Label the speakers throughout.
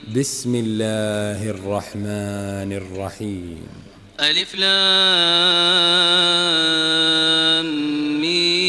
Speaker 1: بسم الله الرحمن الرحيم.
Speaker 2: ألف لام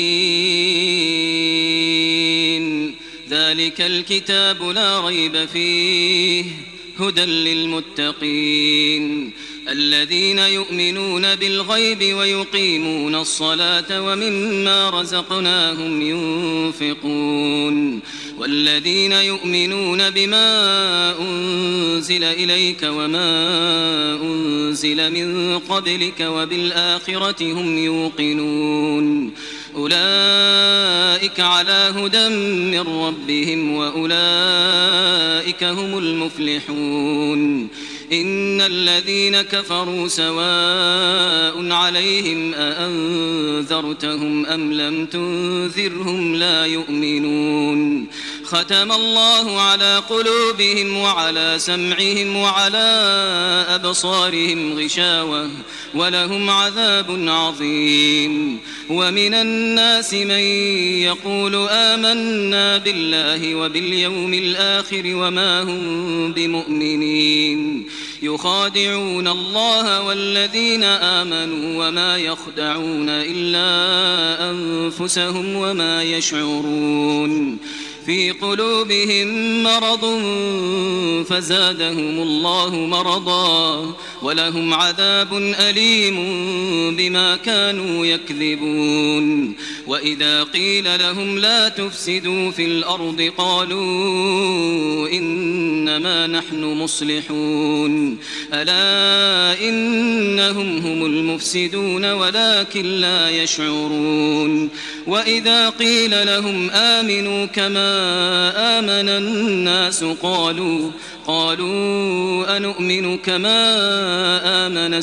Speaker 2: ميم. ذلك الكتاب لا ريب فيه هدى للمتقين الذين يؤمنون بالغيب ويقيمون الصلاة ومما رزقناهم ينفقون والذين يؤمنون بما أنزل إليك وما أنزل من قبلك وبالآخرة هم يوقنون أولئك على هدى من ربهم وأولئك هم المفلحون إن الذين كفروا سواء عليهم أأنذرتهم أم لم تنذرهم لا يؤمنون ختم الله على قلوبهم وعلى سمعهم وعلى أبصارهم غشاوة ولهم عذاب عظيم ومن الناس من يقول آمنا بالله وباليوم الآخر وما هم بمؤمنين يخادعون الله والذين آمنوا وما يخدعون إلا أنفسهم وما يشعرون في قلوبهم مرض فزادهم الله مرضا ولهم عذاب أليم بما كانوا يكذبون وإذا قيل لهم لا تفسدوا في الأرض قالوا إنما نحن مصلحون ألا إنهم هم المفسدون ولكن لا يشعرون وإذا قيل لهم آمنوا كما آمن الناس قالوا أنؤمن كما آمن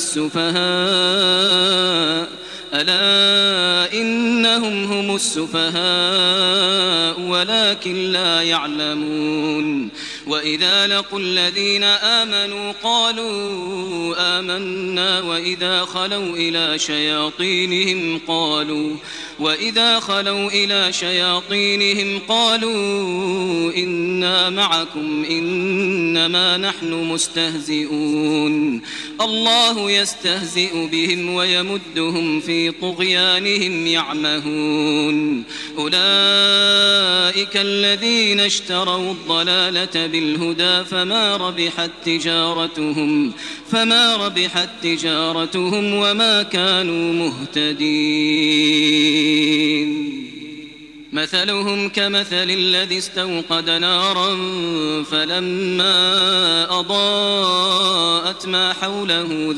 Speaker 2: السفهاء ألا إنهم هم السفهاء ولكن لا يعلمون وإذا لقوا الذين آمنوا قالوا آمنا وإذا خلوا إلى شياطينهم قالوا إنا معكم إنما نحن مستهزئون الله يستهزئ بهم ويمدهم في طغيانهم يعمهون أولئك الذين اشتروا الضلالة بالهدى فما ربحت تجارتهم وما كانوا مهتدين مثلهم كمثل الذي استوقد نارا فلما أضاءت ما حوله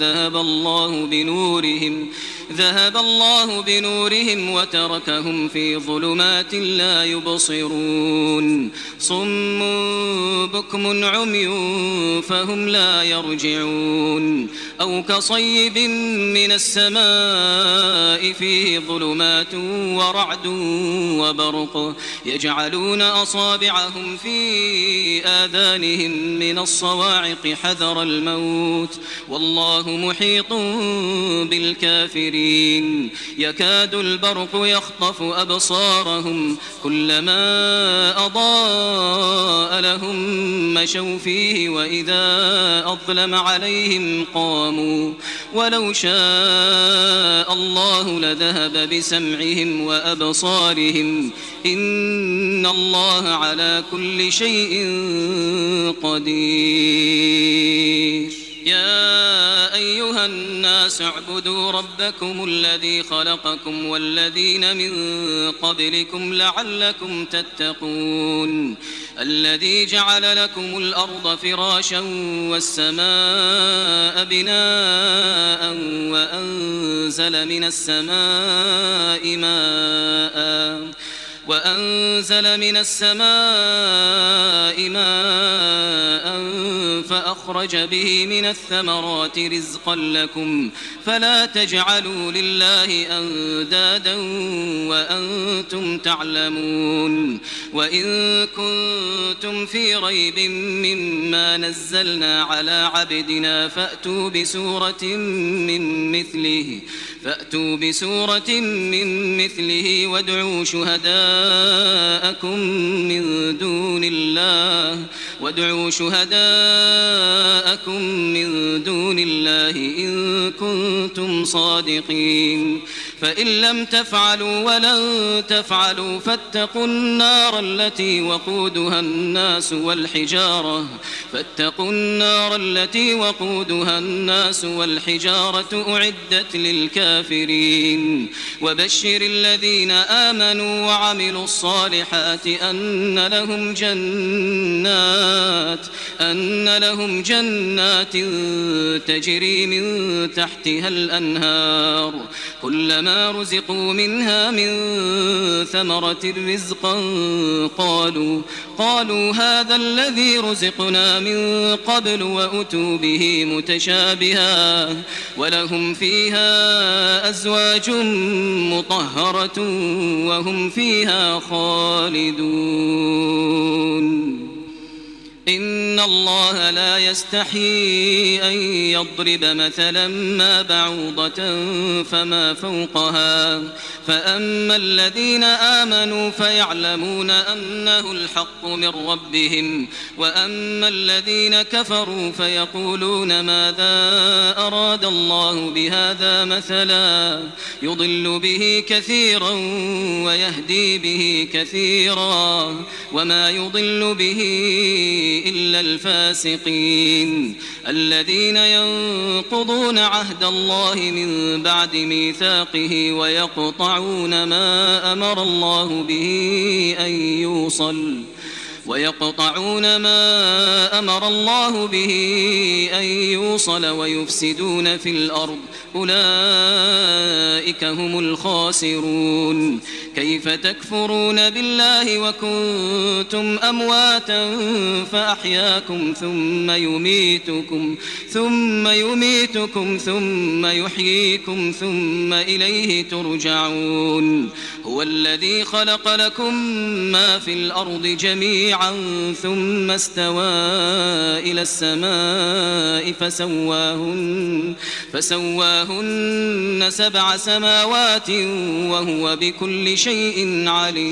Speaker 2: ذهب الله بنورهم وتركهم في ظلمات لا يبصرون صم بكم عمي فهم لا يرجعون أو كصيب من السماء فيه ظلمات ورعد وبرق يجعلون أصابعهم في آذانهم من الصواعق حذر الموت والله محيط بالكافرين يكاد البرق يخطف أبصارهم كلما أضاء لهم مشوا فيه وإذا أظلم عليهم قاموا ولو شاء الله لذهب بسمعهم وأبصارهم إن الله على كل شيء قدير يا أيها الناس اعبدوا ربكم الذي خلقكم والذين من قبلكم لعلكم تتقون الذي جعل لكم الأرض فراشا والسماء بناء وأنزل من السماء ماء فأخرج به من الثمرات رزقا لكم فلا تجعلوا لله أندادا وأنتم تعلمون وإن كنتم في ريب مما نزلنا على عبدنا فأتوا فأتوا بسورة من مثله وادعوا شهداءكم من دون الله إن كنتم صادقين فإن لم تفعلوا ولن تفعلوا فاتقوا النار التي وقودها الناس والحجارة أعدت للكافرين وبشر الذين آمنوا وعملوا الصالحات أن لهم جنات تجري من تحتها الأنهار كلما رزقوا منها من ثمرة رزقا قالوا هذا الذي رزقنا من قبل وأتوا به متشابها ولهم فيها أزواج مطهرة وهم فيها خالدون إن الله لا يستحيي أن يضرب مثلا ما بعوضة فما فوقها فأما الذين آمنوا فيعلمون أنه الحق من ربهم وأما الذين كفروا فيقولون ماذا أراد الله بهذا مثلا يضل به كثيرا ويهدي به كثيرا وما يضل به إلا الفاسقين الذين ينقضون عهد الله من بعد ميثاقه ويقطعون ما أمر الله به أن يوصل ويفسدون في الأرض أولئك هم الخاسرون كيف تكفرون بالله وكنتم أمواتا فأحياكم ثم يميتكم ثم يحييكم ثم إليه ترجعون هو الذي خلق لكم ما في الأرض جميعا ثم استوى إلى السماء فسواهن 7 سماوات وهو بكل شيء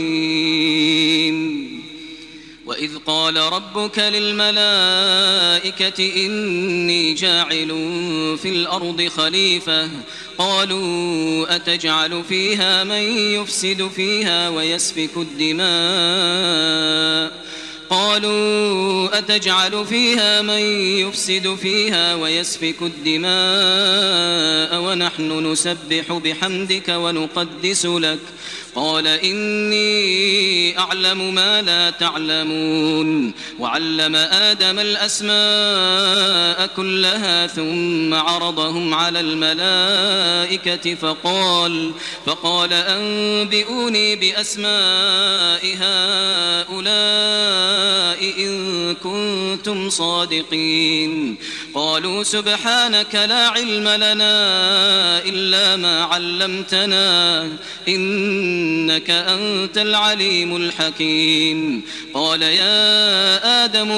Speaker 2: عليم وإذ قال ربك للملائكة إني جاعل في الأرض خليفة قالوا أتجعل فيها من يفسد فيها ويسفك الدماء ونحن نسبح بحمدك ونقدس لك قال إني أعلم ما لا تعلمون وعلم آدم الأسماء كلها ثم عرضهم على الملائكة فقال أنبئوني بأسماء هؤلاء إن كنتم صادقين قالوا سبحانك لا علم لنا إلا ما علمتنا إنك أنت العليم الحكيم قال يا آدم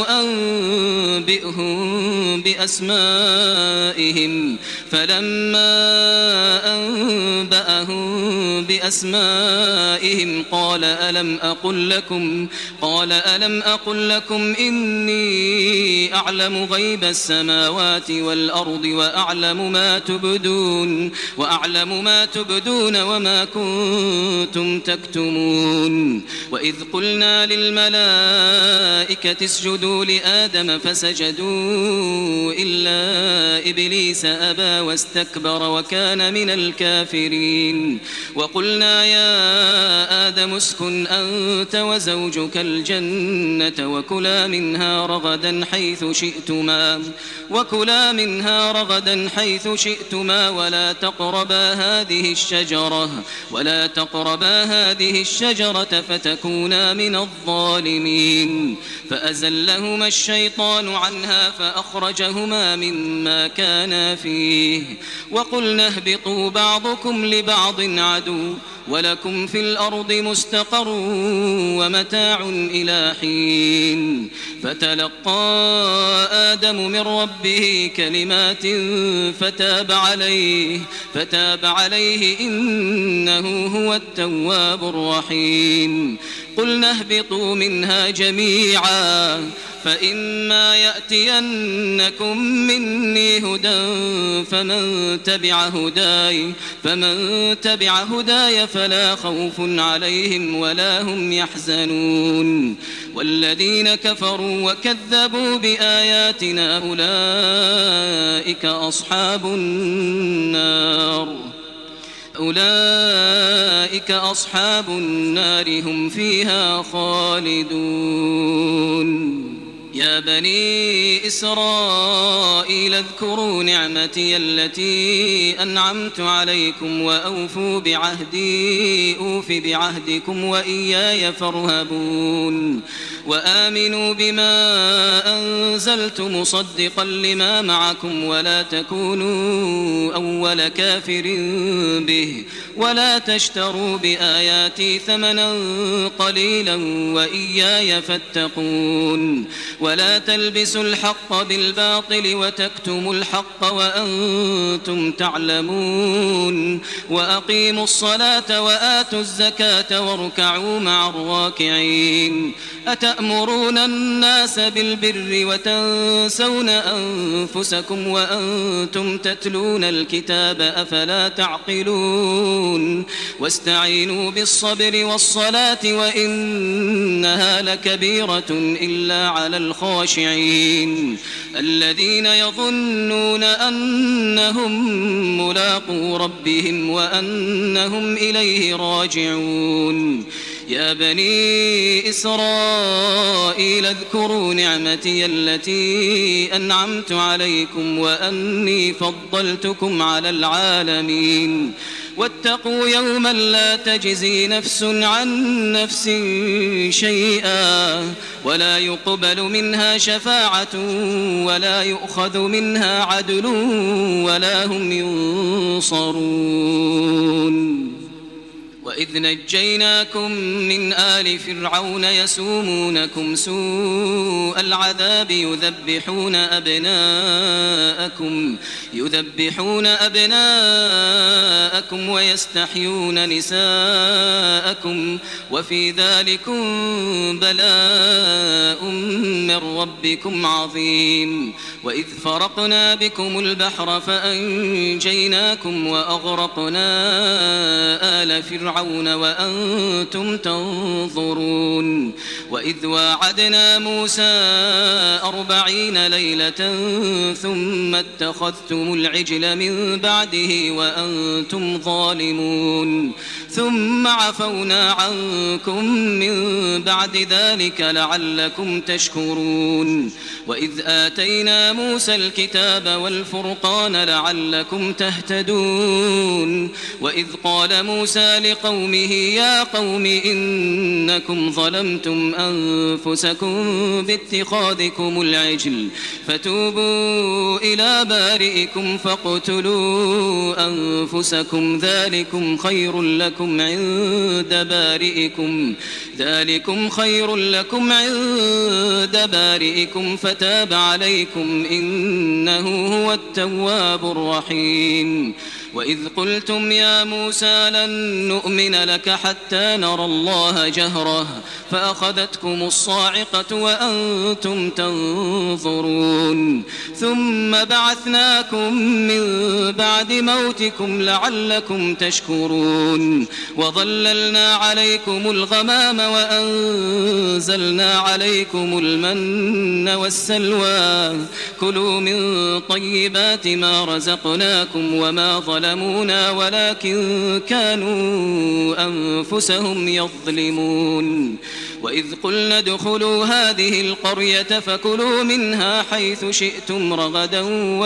Speaker 2: أنبئهم بأسمائهم فلما أنبأهم بأسمائهم قال ألم أقل لكم إني أعلم غيب السماوات والأرض وأعلم ما تبدون وما كنتم تكتمون وإذ قلنا للملائكة اسجدوا لآدم فسجدوا إلا إبليس أبى واستكبر وكان من الكافرين وقلنا يا آدم اسكن أنت وزوجك الجنة وكلا منها رغدا حيث شئتما ولا تقربا هذه الشجرة فتكونا من الظالمين فأزلهما الشيطان عنها فأخرجهما مما كانا فيه وقلنا اهبطوا بعضكم لبعض عدو ولكم في الأرض مستقر ومتاع إلى حين فتلقى آدم من ربه كلمات فتاب عليه إنه هو التواب الرحيم. قلنا اهبطوا منها جميعا فإما يأتينكم مني هدى فمن تبع هداي فلا خوف عليهم ولا هم يحزنون. والذين كفروا وكذبوا بآياتنا أولئك أصحاب النار هم فيها خالدون. يا بني إسرائيل اذكروا نعمتي التي أنعمت عليكم وأوفوا بعهدي أوف بعهدكم وإياي فارهبون. وآمنوا بما أنزلت مصدقا لما معكم ولا تكونوا أول كافر به ولا تشتروا بآياتي ثمنا قليلا وإياي فاتقون. ولا تلبسوا الحق بالباطل وتكتموا الحق وأنتم تعلمون. وأقيموا الصلاة وآتوا الزكاة واركعوا مع الراكعين. أتأمرون الناس بالبر وتنسون أنفسكم وأنتم تتلون الكتاب أفلا تعقلون. واستعينوا بالصبر والصلاة وإنها لكبيرة إلا على الخاشعين الذين يظنون أنهم ملاقو ربهم وأنهم إليه راجعون. يا بني إسرائيل اذكروا نعمتي التي أنعمت عليكم وأني فضلتكم على العالمين. واتقوا يوما لا تجزي نفس عن نفس شيئا ولا يقبل منها شفاعة ولا يؤخذ منها عدل ولا هم ينصرون. وإذ نجيناكم من آل فرعون يسومونكم سوء العذاب يذبحون أبناءكم ويستحيون نساءكم وفي ذلكم بلاء من ربكم عظيم. وإذ فرقنا بكم البحر فأنجيناكم وأغرقنا آل فرعون وأنتم تنظرون. وإذ واعدنا موسى 40 ليلة ثم اتخذتم العجل من بعده وأنتم ظالمون ثم عفونا عنكم من بعد ذلك لعلكم تشكرون. وإذ آتينا موسى الكتاب والفرقان لعلكم تهتدون. وإذ قال موسى لقومه يا قوم إنكم ظلمتم أنفسكم باتخاذكم العجل فتوبوا إلى بارئكم فاقتلوا أنفسكم ذلكم خير لكم عند بارئكم فتاب عليكم إنه هو التواب الرحيم. وإذ قلتم يا موسى لن نؤمن لك حتى نرى الله جهرة فأخذتكم الصاعقة وأنتم تنظرون ثم بعثناكم من بعد موتكم لعلكم تشكرون. وظللنا عليكم الغمام وأنزلنا عليكم المن والسلوى كلوا من طيبات ما رزقناكم وما ظلمونا ولكن كانوا أنفسهم يظلمون. وإذ قلنا ادخلوا هذه القرية فكلوا منها حيث شئتم رغدا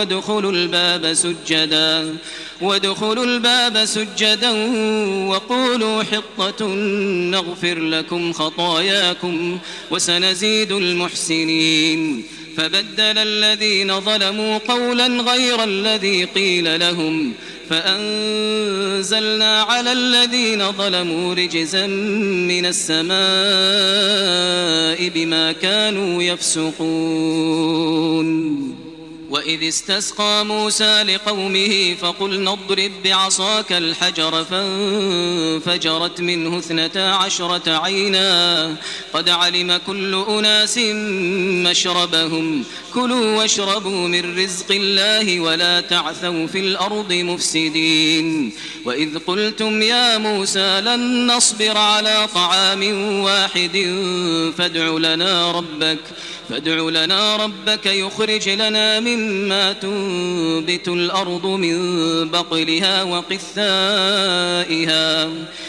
Speaker 2: وادخلوا الباب سجدا وقولوا حطة نغفر لكم خطاياكم وسنزيد المحسنين. فبدل الذين ظلموا قولا غير الذي قيل لهم فأنزلنا على الذين ظلموا رجزا من السماء بما كانوا يفسقون. وإذ استسقى موسى لقومه فقلنا اضرب بعصاك الحجر فانفجرت منه 12 عينا قد علم كل أناس مشربهم كلوا واشربوا من رزق الله ولا تعثوا في الأرض مفسدين وإذ قلتم يا موسى لن نصبر على طعام واحد فادع لنا ربك يخرج لنا مما تنبت الأرض من بقلها وقثائها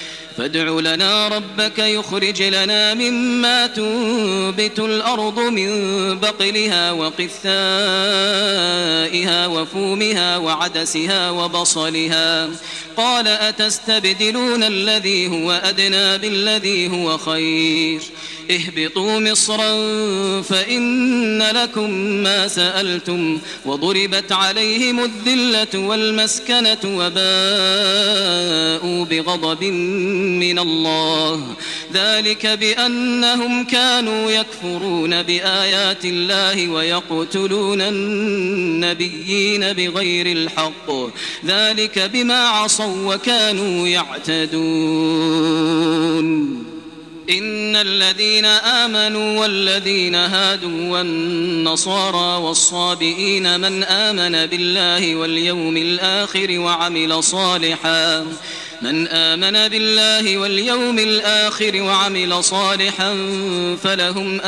Speaker 2: وفومها وعدسها وبصلها قال أتستبدلون الذي هو أدنى بالذي هو خير اهبطوا مصرا فإن لكم ما سألتم وضربت عليهم الذلة والمسكنة وباءوا بغضب من الله ذلك بأنهم كانوا يكفرون بآيات الله ويقتلون النبيين بغير الحق ذلك بما عصوا وكانوا يعتدون إن الذين آمنوا والذين هادوا والنصارى والصابئين من آمن بالله واليوم الآخر وعمل صالحا فلهم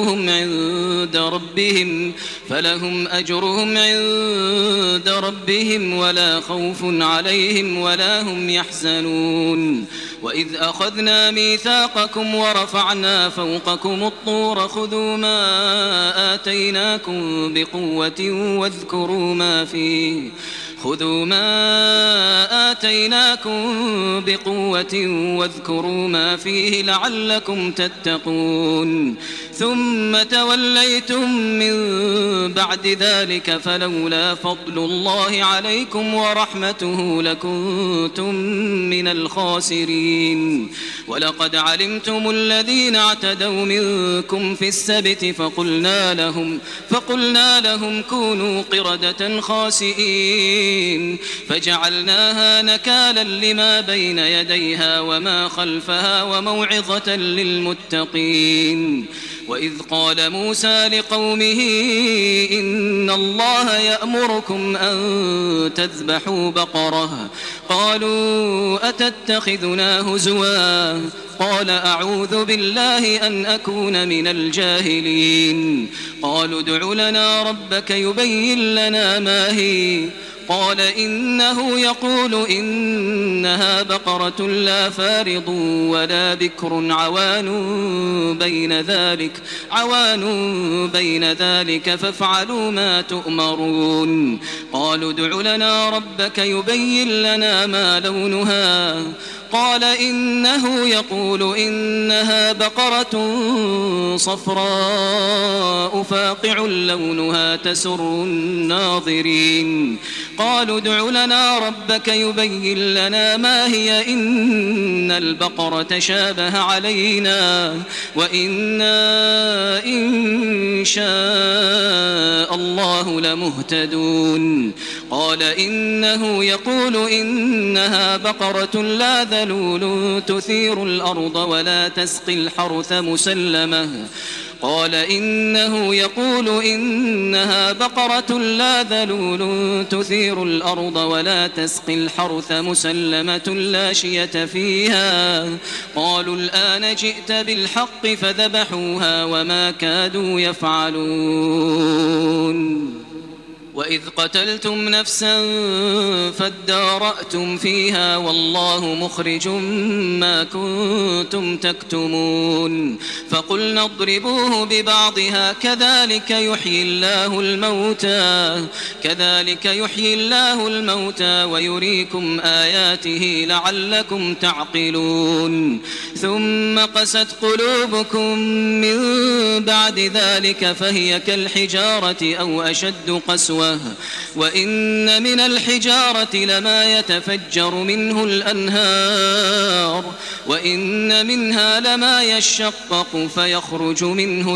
Speaker 2: أجرهم عند ربهم ولا خوف عليهم ولا هم يحزنون وإذ أخذنا ميثاقكم ورفعنا فوقكم الطور خذوا ما آتيناكم بقوة واذكروا ما فيه لعلكم تتقون ثم توليتم من بعد ذلك فلولا فضل الله عليكم ورحمته لكنتم من الخاسرين ولقد علمتم الذين اعتدوا منكم في السبت فقلنا لهم كونوا قردة خاسئين فجعلناها نكالا لما بين يديها وما خلفها وموعظة للمتقين وإذ قال موسى لقومه إن الله يأمركم أن تذبحوا بقرة قالوا أتتخذنا هزوا قال أعوذ بالله أن أكون من الجاهلين قالوا ادع لنا ربك يبين لنا ما هي قال إنه يقول إنها بقرة لا فارض ولا بكر عوان بين ذلك فافعلوا ما تؤمرون قالوا ادع لنا ربك يبين لنا ما لونها قال إنه يقول إنها بقرة صفراء فاقع لونها تسر الناظرين قالوا ادع لنا ربك يبين لنا ما هي إن البقرة شابه علينا وإنا إن شاء الله لمهتدون قال إنه يقول إنها بقرة لا ذلول تثير الأرض ولا تسقي الحرث مسلمة قال إنه يقول إنها بقرة لا ذلول تثير الأرض ولا تسقي الحرث مسلمة لا شية فيها قالوا الآن جئت بالحق فذبحوها وما كادوا يفعلون وإذ قتلتم نفسا فادارأتم فيها والله مخرج ما كنتم تكتمون فقلنا اضربوه ببعضها كذلك يحيي الله الموتى ويريكم آياته لعلكم تعقلون ثم قست قلوبكم من بعد ذلك فهي كالحجارة أو أشد قسوة قوة وإن من الحجارة لما يتفجر منه الأنهار وإن منها لما يشقق فيخرج منه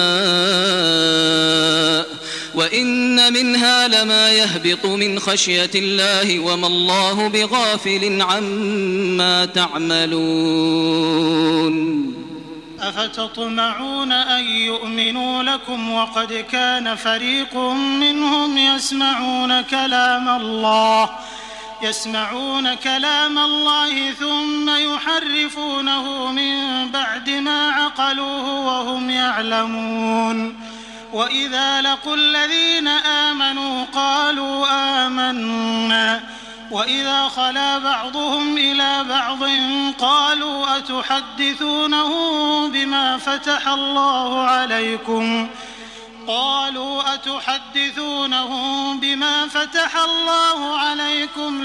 Speaker 2: الماء وإن منها لما يهبط من خشية الله وما الله بغافل عما تعملون
Speaker 3: أفتطمعون أن يؤمنوا لكم وقد كان فريق منهم يسمعون كلام الله ثم يحرفونه من بعد ما عقلوه وهم يعلمون وإذا لقوا الذين آمنوا قالوا آمنا وإذا خلا بعضهم إلى بعض قالوا أتحدثونهم بما فتح الله عليكم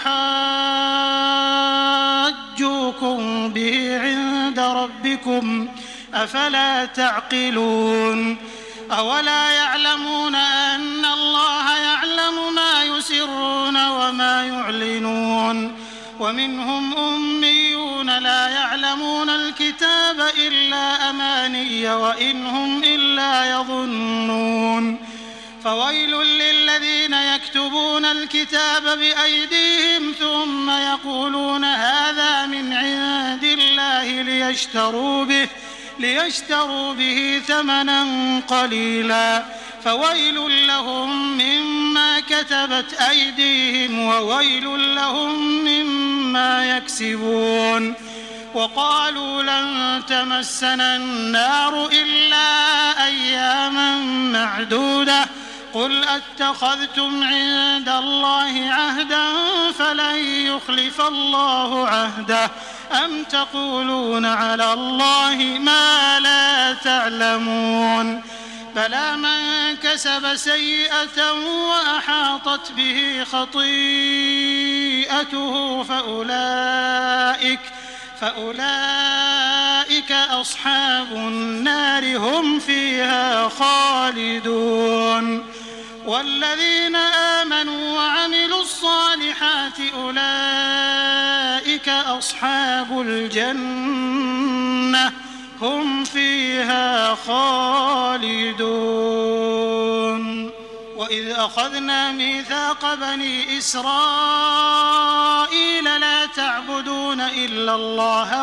Speaker 3: ليحاجوكم به عند ربكم أفلا تعقلون أولا يعلمون أن الله يعلم ما يسرون وما يعلنون ومنهم أميون لا يعلمون الكتاب إلا أماني وإن هم إلا يظنون فويل للذين يكتبون الكتاب بأيديهم ثم يقولون هذا من عند الله ليشتروا به ثمنا قليلا فويل لهم مما كتبت أيديهم وويل لهم مما يكسبون وقالوا لن تمسنا النار إلا أياما معدودة قل أتخذتم عند الله عهدا فلن يخلف الله عهده أم تقولون على الله ما لا تعلمون بلى من كسب سيئة وأحاطت به خطيئته فأولئك أصحاب النار هم فيها خالدون والذين آمنوا وعملوا الصالحات أولئك أصحاب الجنة هم فيها خالدون وإذ أخذنا ميثاق بني إسرائيل لا تعبدون إلا الله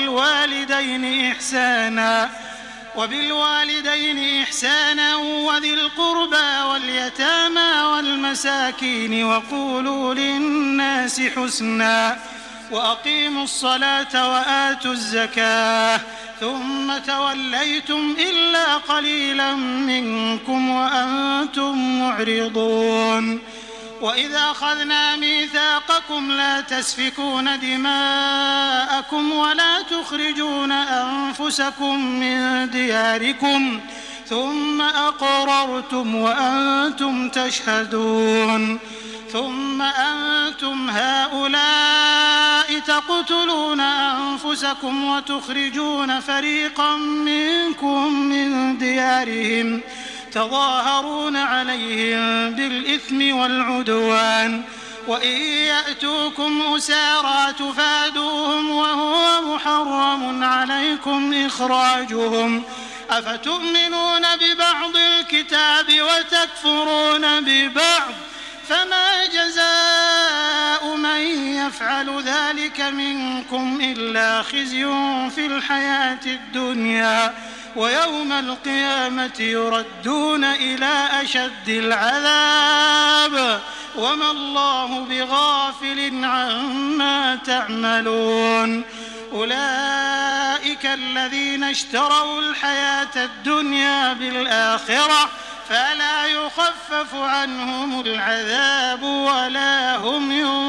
Speaker 3: وبالوالدين إحسانا وذي القربى واليتامى والمساكين وقولوا للناس حسنا وأقيموا الصلاة وآتوا الزكاة ثم توليتم إلا قليلا منكم وأنتم معرضون وإذا أخذنا ميثاقكم لا تسفكون دماءكم ولا تخرجون أنفسكم من دياركم ثم أقررتم وأنتم تشهدون ثم أنتم هؤلاء تقتلون أنفسكم وتخرجون فريقا منكم من ديارهم تظاهرون عليهم بالإثم والعدوان وإن يأتوكم أسارى تفادوهم وهو محرم عليكم إخراجهم أفتؤمنون ببعض الكتاب وتكفرون ببعض فما جزاء من يفعل ذلك منكم إلا خزي في الحياة الدنيا ويوم القيامة يردون إلى أشد العذاب وما الله بغافل عما تعملون أولئك الذين اشتروا الحياة الدنيا بالآخرة فلا يخفف عنهم العذاب ولا هم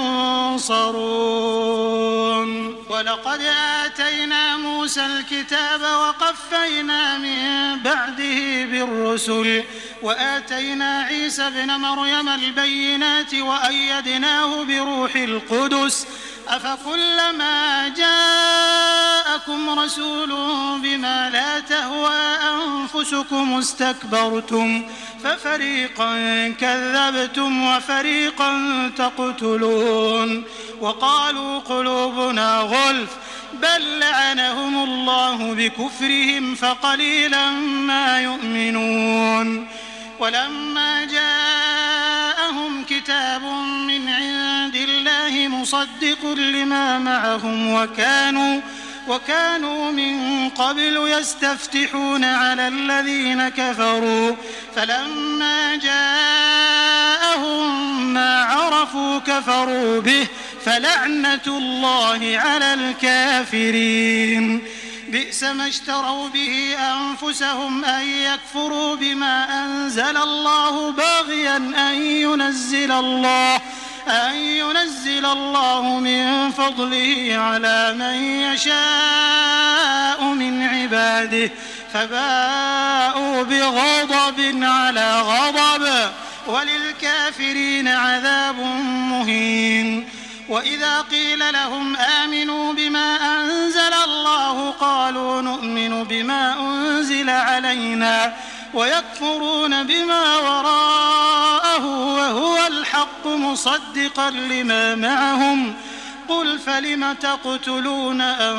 Speaker 3: ينصرون ولقد آتينا موسى الكتاب وقفينا من بعده بالرسل وآتينا عيسى ابن مريم البينات وأيدناه بروح القدس أفكلما جاءكم رسول بما لا تهوى أنفسكم استكبرتم ففريقا كذبتم وفريقا تقتلون وقالوا قلوبنا غلف بل لعنهم الله بكفرهم فقليلا ما يؤمنون ولما جاءهم كتاب من عند الله مصدق لما معهم وكانوا من قبل يستفتحون على الذين كفروا فلما جاءهم ما عرفوا كفروا به فلعنة الله على الكافرين بئس ما اشتروا به أنفسهم أن يكفروا بما أنزل الله باغيا أن ينزل الله من فضله على من يشاء من عباده فباءوا بغضب على غضب وللكافرين عذاب مهين وإذا قيل لهم آمنوا بما أنزل الله قالوا نؤمن بما أنزل علينا ويكفرون بما وراءه وهو الحق مصدقا لما معهم قل فلم تقتلون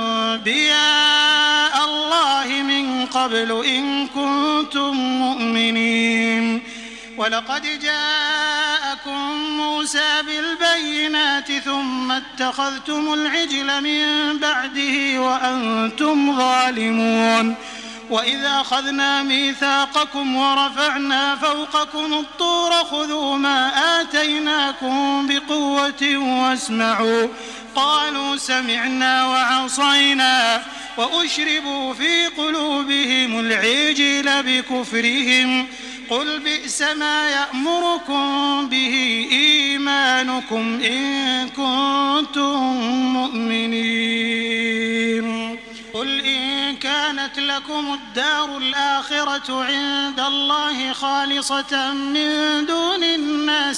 Speaker 3: أنبياء الله من قبل إن كنتم مؤمنين ولقد جاءكم موسى بالبينات ثم اتخذتم العجل من بعده وأنتم ظالمون وإذا أخذنا ميثاقكم ورفعنا فوقكم الطور خذوا ما آتيناكم بقوة واسمعوا قالوا سمعنا وعصينا وأشربوا في قلوبهم العجل بكفرهم قل بئس ما يأمركم به إيمانكم إن كنتم مؤمنين قل إن كانت لكم الدار الآخرة عند الله خالصة من دون الناس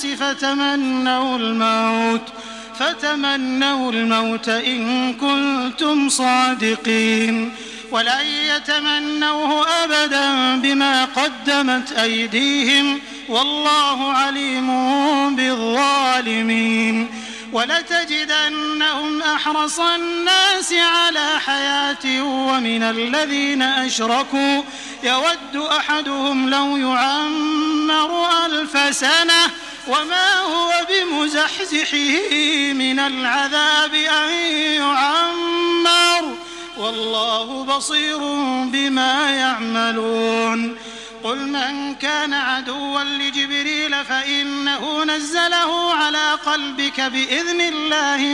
Speaker 3: فتمنوا الموت إن كنتم صادقين ولن يتمنوه أبدا بما قدمت أيديهم والله عليم بالظالمين ولتجدنهم أحرص الناس على حياة ومن الذين أشركوا يود أحدهم لو يعمر 1000 سنة وما هو بمزحزحه من العذاب أن يعمر والله بصير بما يعملون قل من كان عدوا لجبريل فإنه نزله على قلبك بإذن الله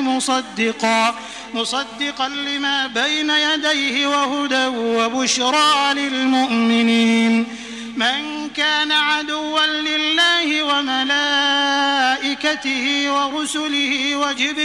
Speaker 3: مصدقا لما بين يديه وهدى وبشرى للمؤمنين من كان عدوا لله وملائكته ورسله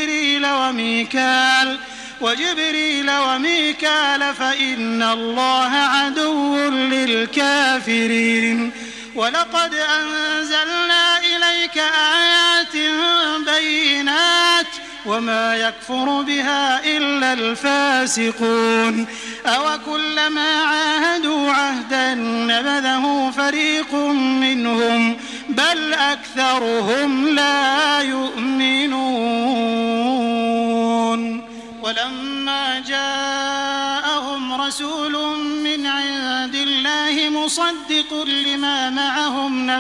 Speaker 3: وجبريل وميكال فإن الله عدو للكافرين ولقد أنزلنا إليك آيات بينات وما يكفر بها إلا الفاسقون أوكلما عاهدوا عهدا نبذه فريق منهم بل أكثرهم لا يؤمنون ولما جاءهم رسول من عند الله مصدق لما معهم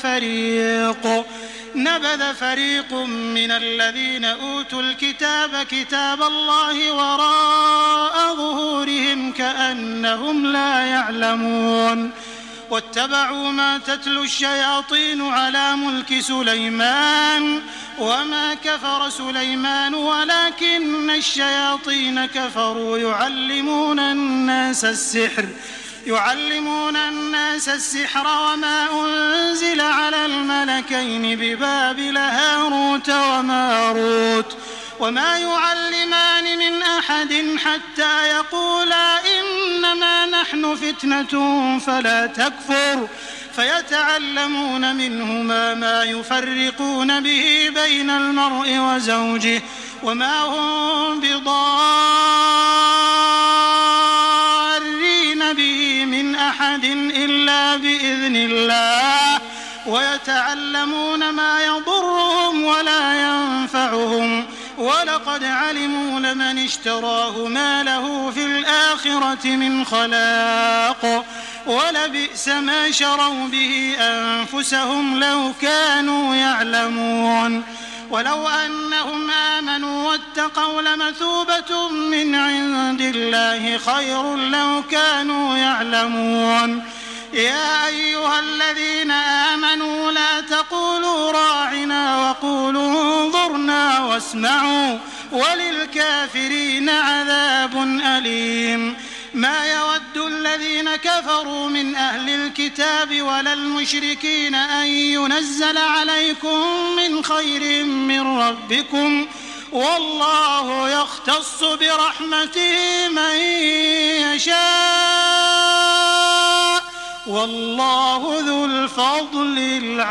Speaker 3: نبذ فريق من الذين أوتوا الكتاب كتاب الله وراء ظهورهم كأنهم لا يعلمون واتبعوا ما تتلو الشياطين على ملك سليمان وما كفر سليمان ولكن الشياطين كفروا يعلمون الناس السحر وما أنزل على الملكين ببابل هاروت وماروت وما يعلمان من أحد حتى يقولا إنما نحن فتنة فلا تكفر فيتعلمون منهما ما يفرقون به بين المرء وزوجه وما هم بضارين به من أحد إلا بإذن الله ويتعلمون ما يضرهم ولا ينفعهم ولقد علموا لمن اشتراه ما له في الآخرة من خلاق ولبئس ما شروا به أنفسهم لو كانوا يعلمون ولو أنهم آمنوا واتقوا لمثوبة من عند الله خير لو كانوا يعلمون يا أيها الذين آمنوا لا تقولوا راعنا وقولوا انظرنا واسمعوا وللكافرين عذاب أليم ما يود الذين كفروا من أهل الكتاب ولا المشركين أن ينزل عليكم من خير من ربكم والله يختص برحمته من يشاء والله ذو الفضل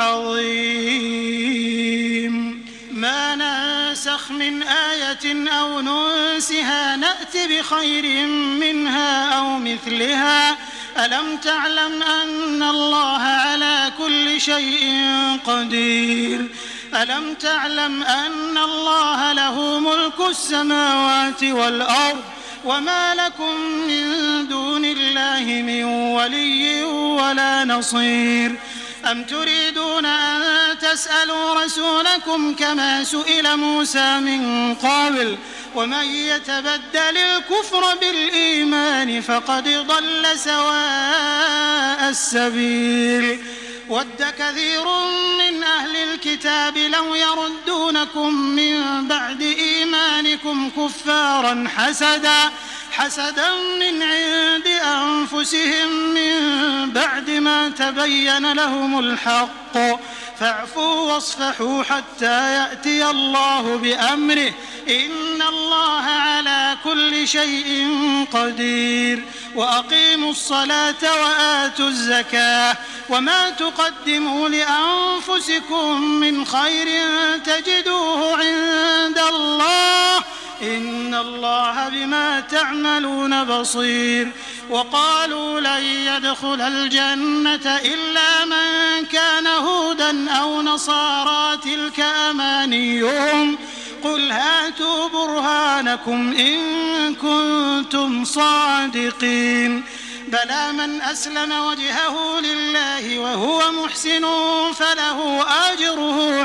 Speaker 3: العظيم ما ننسخ من آية أو ننسها نأت بخير منها أو مثلها ألم تعلم أن الله على كل شيء قدير ألم تعلم أن الله له ملك السماوات والأرض وما لكم من دون الله من ولي ولا نصير أم تريدون أن تسألوا رسولكم كما سئل موسى من قبل ومن يتبدل الكفر بالإيمان فقد ضل سواء السبيل ود كثير من أهل الكتاب لو يردونكم من بعد إيمانكم كفارا حسدا من عند أنفسهم من بعد ما تبين لهم الحق فاعفوا واصفحوا حتى يأتي الله بأمره إن الله على كل شيء قدير وأقيموا الصلاة وآتوا الزكاة وما تقدموا لأنفسكم من خير تجدوه عند الله إن الله بما تعملون بصير وقالوا لن يدخل الجنة إلا من كان هودا أو نصارى تلك أمانيهم قل هاتوا برهانكم إن كنتم صادقين بلى من أسلم وجهه لله وهو محسن فله أجره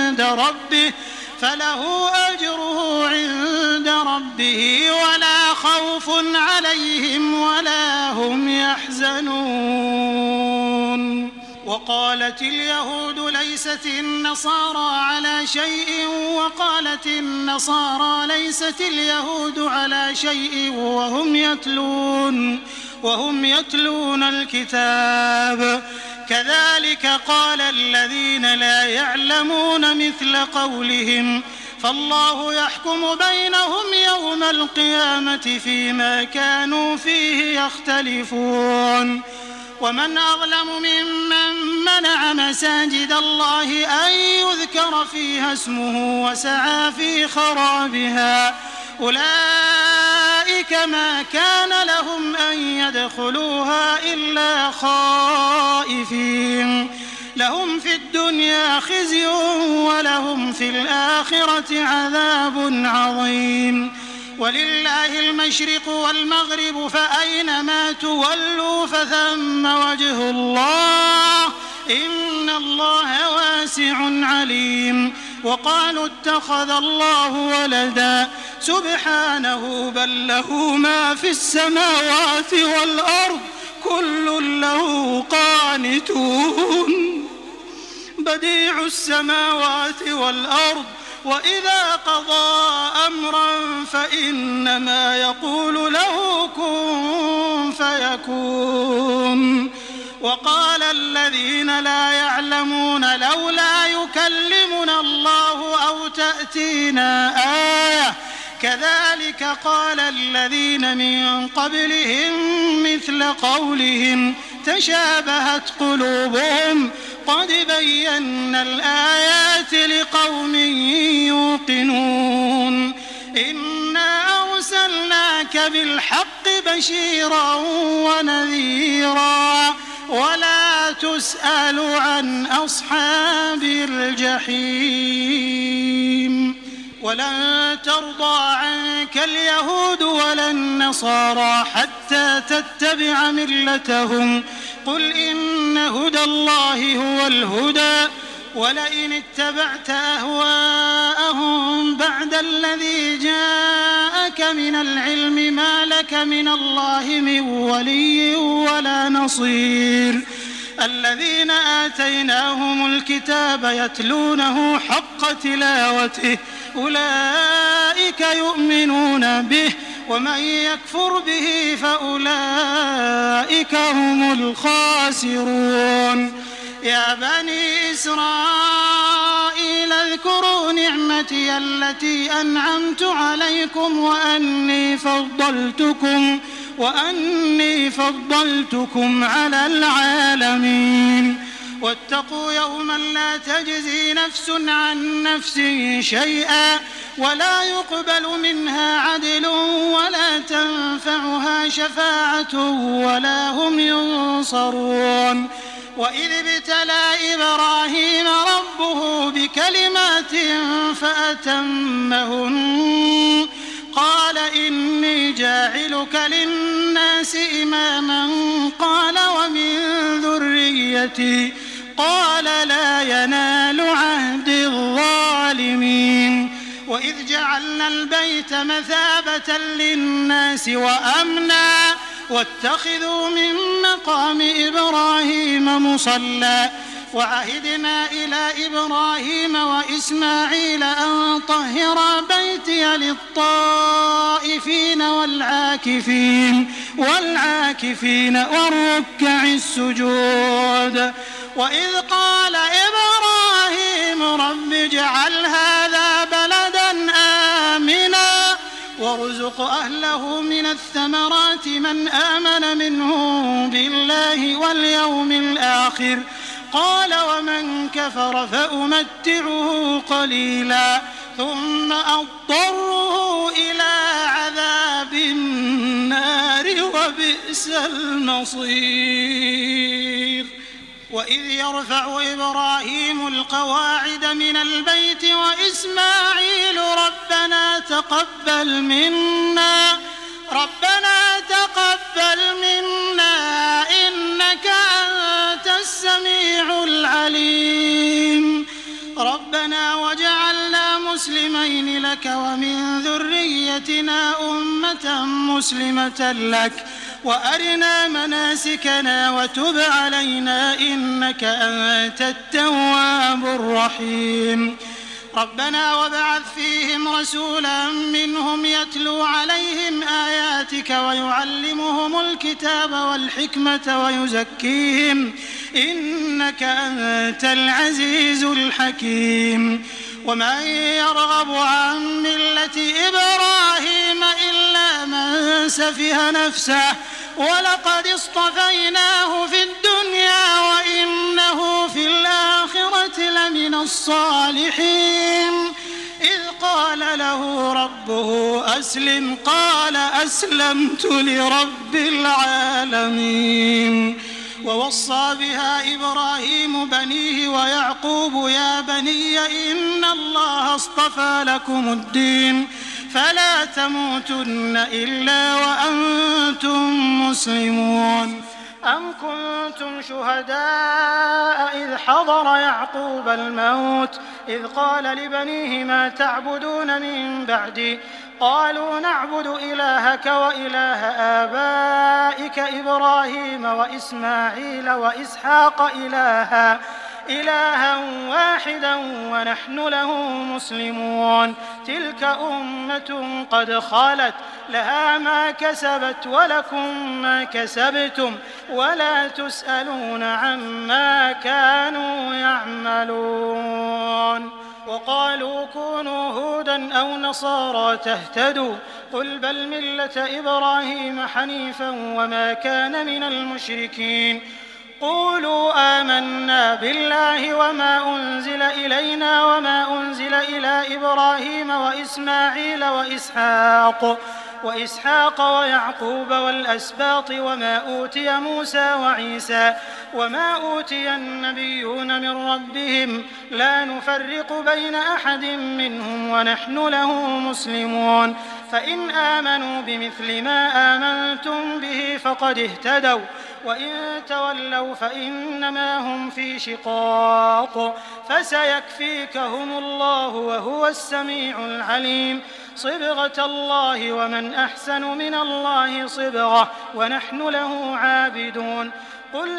Speaker 3: عند ربه ولا خوف عليهم ولا هم يحزنون وقالت اليهود ليست النصارى على شيء وقالت النصارى ليست اليهود على شيء وهم يتلون الكتاب كذلك قال الذين لا يعلمون مثل قولهم فالله يحكم بينهم يوم القيامة فيما كانوا فيه يختلفون ومن أظلم ممن منع مساجد الله أن يذكر فيها اسمه وسعى في خرابها أولئك ما كان لهم أن يدخلوها إلا خائفين لهم في الدنيا خزي ولهم في الآخرة عذاب عظيم ولله المشرق والمغرب فأينما تولوا فثم وجه الله إن الله واسع عليم وقالوا اتخذ الله ولدا سبحانه بل له ما في السماوات والأرض كل له قانتون بديع السماوات والأرض وإذا قضى أمرا فإنما يقول له كن فيكون وقال الذين لا يعلمون لولا يكلمنا الله أو تأتينا آية كذلك قال الذين من قبلهم مثل قولهم تشابهت قلوبهم قد بينا الآيات لقوم يوقنون إنا أرسلناك بالحق بشيرا ونذيرا ولا تسأل عن أصحاب الجحيم ولن ترضى عنك اليهود ولا النصارى حتى تتبع ملتهم قل إن هدى الله هو الهدى ولئن اتبعت أهواءهم بعد الذي جاءك من العلم ما لك من الله من ولي ولا نصير الذين آتيناهم الكتاب يتلونه حق تلاوته أولئك يؤمنون به ومن يكفر به فأولئك هم الخاسرون يا بني إسرائيل اذكروا نعمتي التي أنعمت عليكم وأني فضلتكم على العالمين واتقوا يوما لا تجزي نفس عن نفس شيئا ولا يقبل منها عدل ولا تنفعها شفاعة ولا هم ينصرون وإذ ابتلى إبراهيم ربه بكلمات فأتمهن قال إني جاعلك للناس إماما قال ومن ذريتي قال لا ينال عهد الظالمين وإذ جعلنا البيت مثابة للناس وأمنا واتخذوا من مقام إبراهيم مصلى وعهدنا إلى إبراهيم وإسماعيل أن طهر بيتي للطائفين والعاكفين والركع السجود وإذ قال إبراهيم رب اجعل هذا بلدا آمنا وارزق أهله من الثمرات من آمن منهم بالله واليوم الآخر قال ومن كفر فأمتعه قليلا ثم أضطره إلى عذاب النار وبئس المصير وإذ يرفع إبراهيم القواعد من البيت وإسماعيل ربنا تقبل منا إنك أنت السميع العليم ربنا وجعلنا مسلمين لك ومن ذريتنا أمة مسلمة لك وأرنا مناسكنا وتب علينا إنك أنت التواب الرحيم ربنا وابعث فيهم رسولا منهم يتلو عليهم آياتك ويعلمهم الكتاب والحكمة ويزكيهم إنك أنت العزيز الحكيم ومن يرغب عن ملة إبراهيم إلا من سفه نفسه ولقد اصطفيناه في الدنيا وإنه في الآخرة لمن الصالحين إذ قال له ربه أسلم قال أسلمت لرب العالمين ووصى بها إبراهيم بنيه ويعقوب يا بني إن الله اصطفى لكم الدين فلا تموتن إلا وأنتم مسلمون أم كنتم شهداء إذ حضر يعقوب الموت إذ قال لبنيه ما تعبدون من بعدي قالوا نعبد إلهك وإله آبائك إبراهيم وإسماعيل وإسحاق إلها واحدا ونحن له مسلمون تلك أمة قد خلت لها ما كسبت ولكم ما كسبتم ولا تسألون عما كانوا يعملون وقالوا كونوا هودا أو نصارى تهتدوا قل بل ملة إبراهيم حنيفا وما كان من المشركين قولوا آمنا بالله وما أنزل إلينا وما أنزل إلى إبراهيم وإسماعيل وإسحاق ويعقوب والأسباط وما أوتي موسى وعيسى وما أوتي النبيون من ربهم لا نفرق بين أحد منهم ونحن له مسلمون فإن آمنوا بمثل ما آمنتم به فقد اهتدوا وإن تولوا فإنما هم في شقاق فسيكفيكهم الله وهو السميع العليم صبغة الله ومن أحسن من الله صبغة ونحن له عابدون قل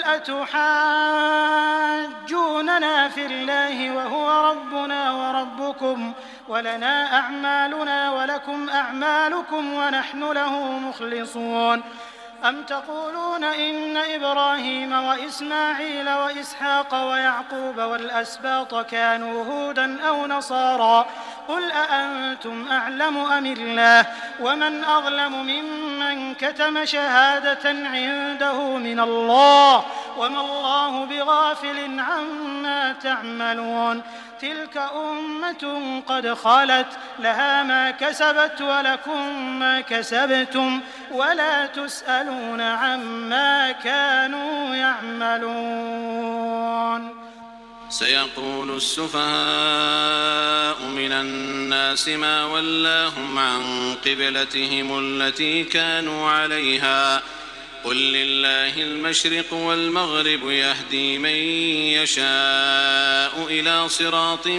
Speaker 3: أتحاجوننا في الله وهو ربنا وربكم ولنا أعمالنا ولكم أعمالكم ونحن له مخلصون أم تقولون إن إبراهيم وإسماعيل وإسحاق ويعقوب والأسباط كانوا هودا أو نصارى قل أأنتم أعلم أم الله ومن أظلم ممن كتم شهادة عنده من الله وما الله بغافل عما تعملون تلك أمة قد خلت لها ما كسبت ولكم ما كسبتم ولا تسألون عما كانوا يعملون
Speaker 4: سيقول السفهاء من الناس ما ولاهم عن قبلتهم التي كانوا عليها قل لله المشرق والمغرب يهدي من يشاء إلى صراط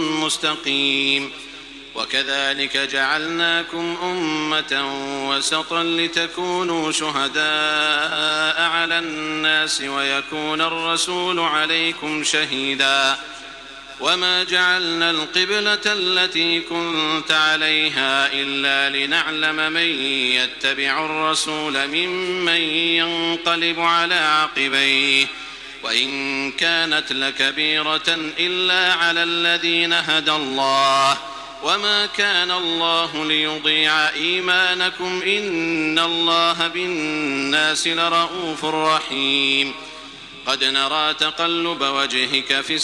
Speaker 4: مستقيم وكذلك جعلناكم أمة وسطا لتكونوا شهداء على الناس ويكون الرسول عليكم شهيدا وما جعلنا القبلة التي كنت عليها إلا لنعلم من يتبع الرسول ممن ينقلب على عقبيه وإن كانت لكبيرة إلا على الذين هدى الله وما كان الله ليضيع إيمانكم إن الله بالناس لرؤوف رحيم قد نرى تقلب وجهك في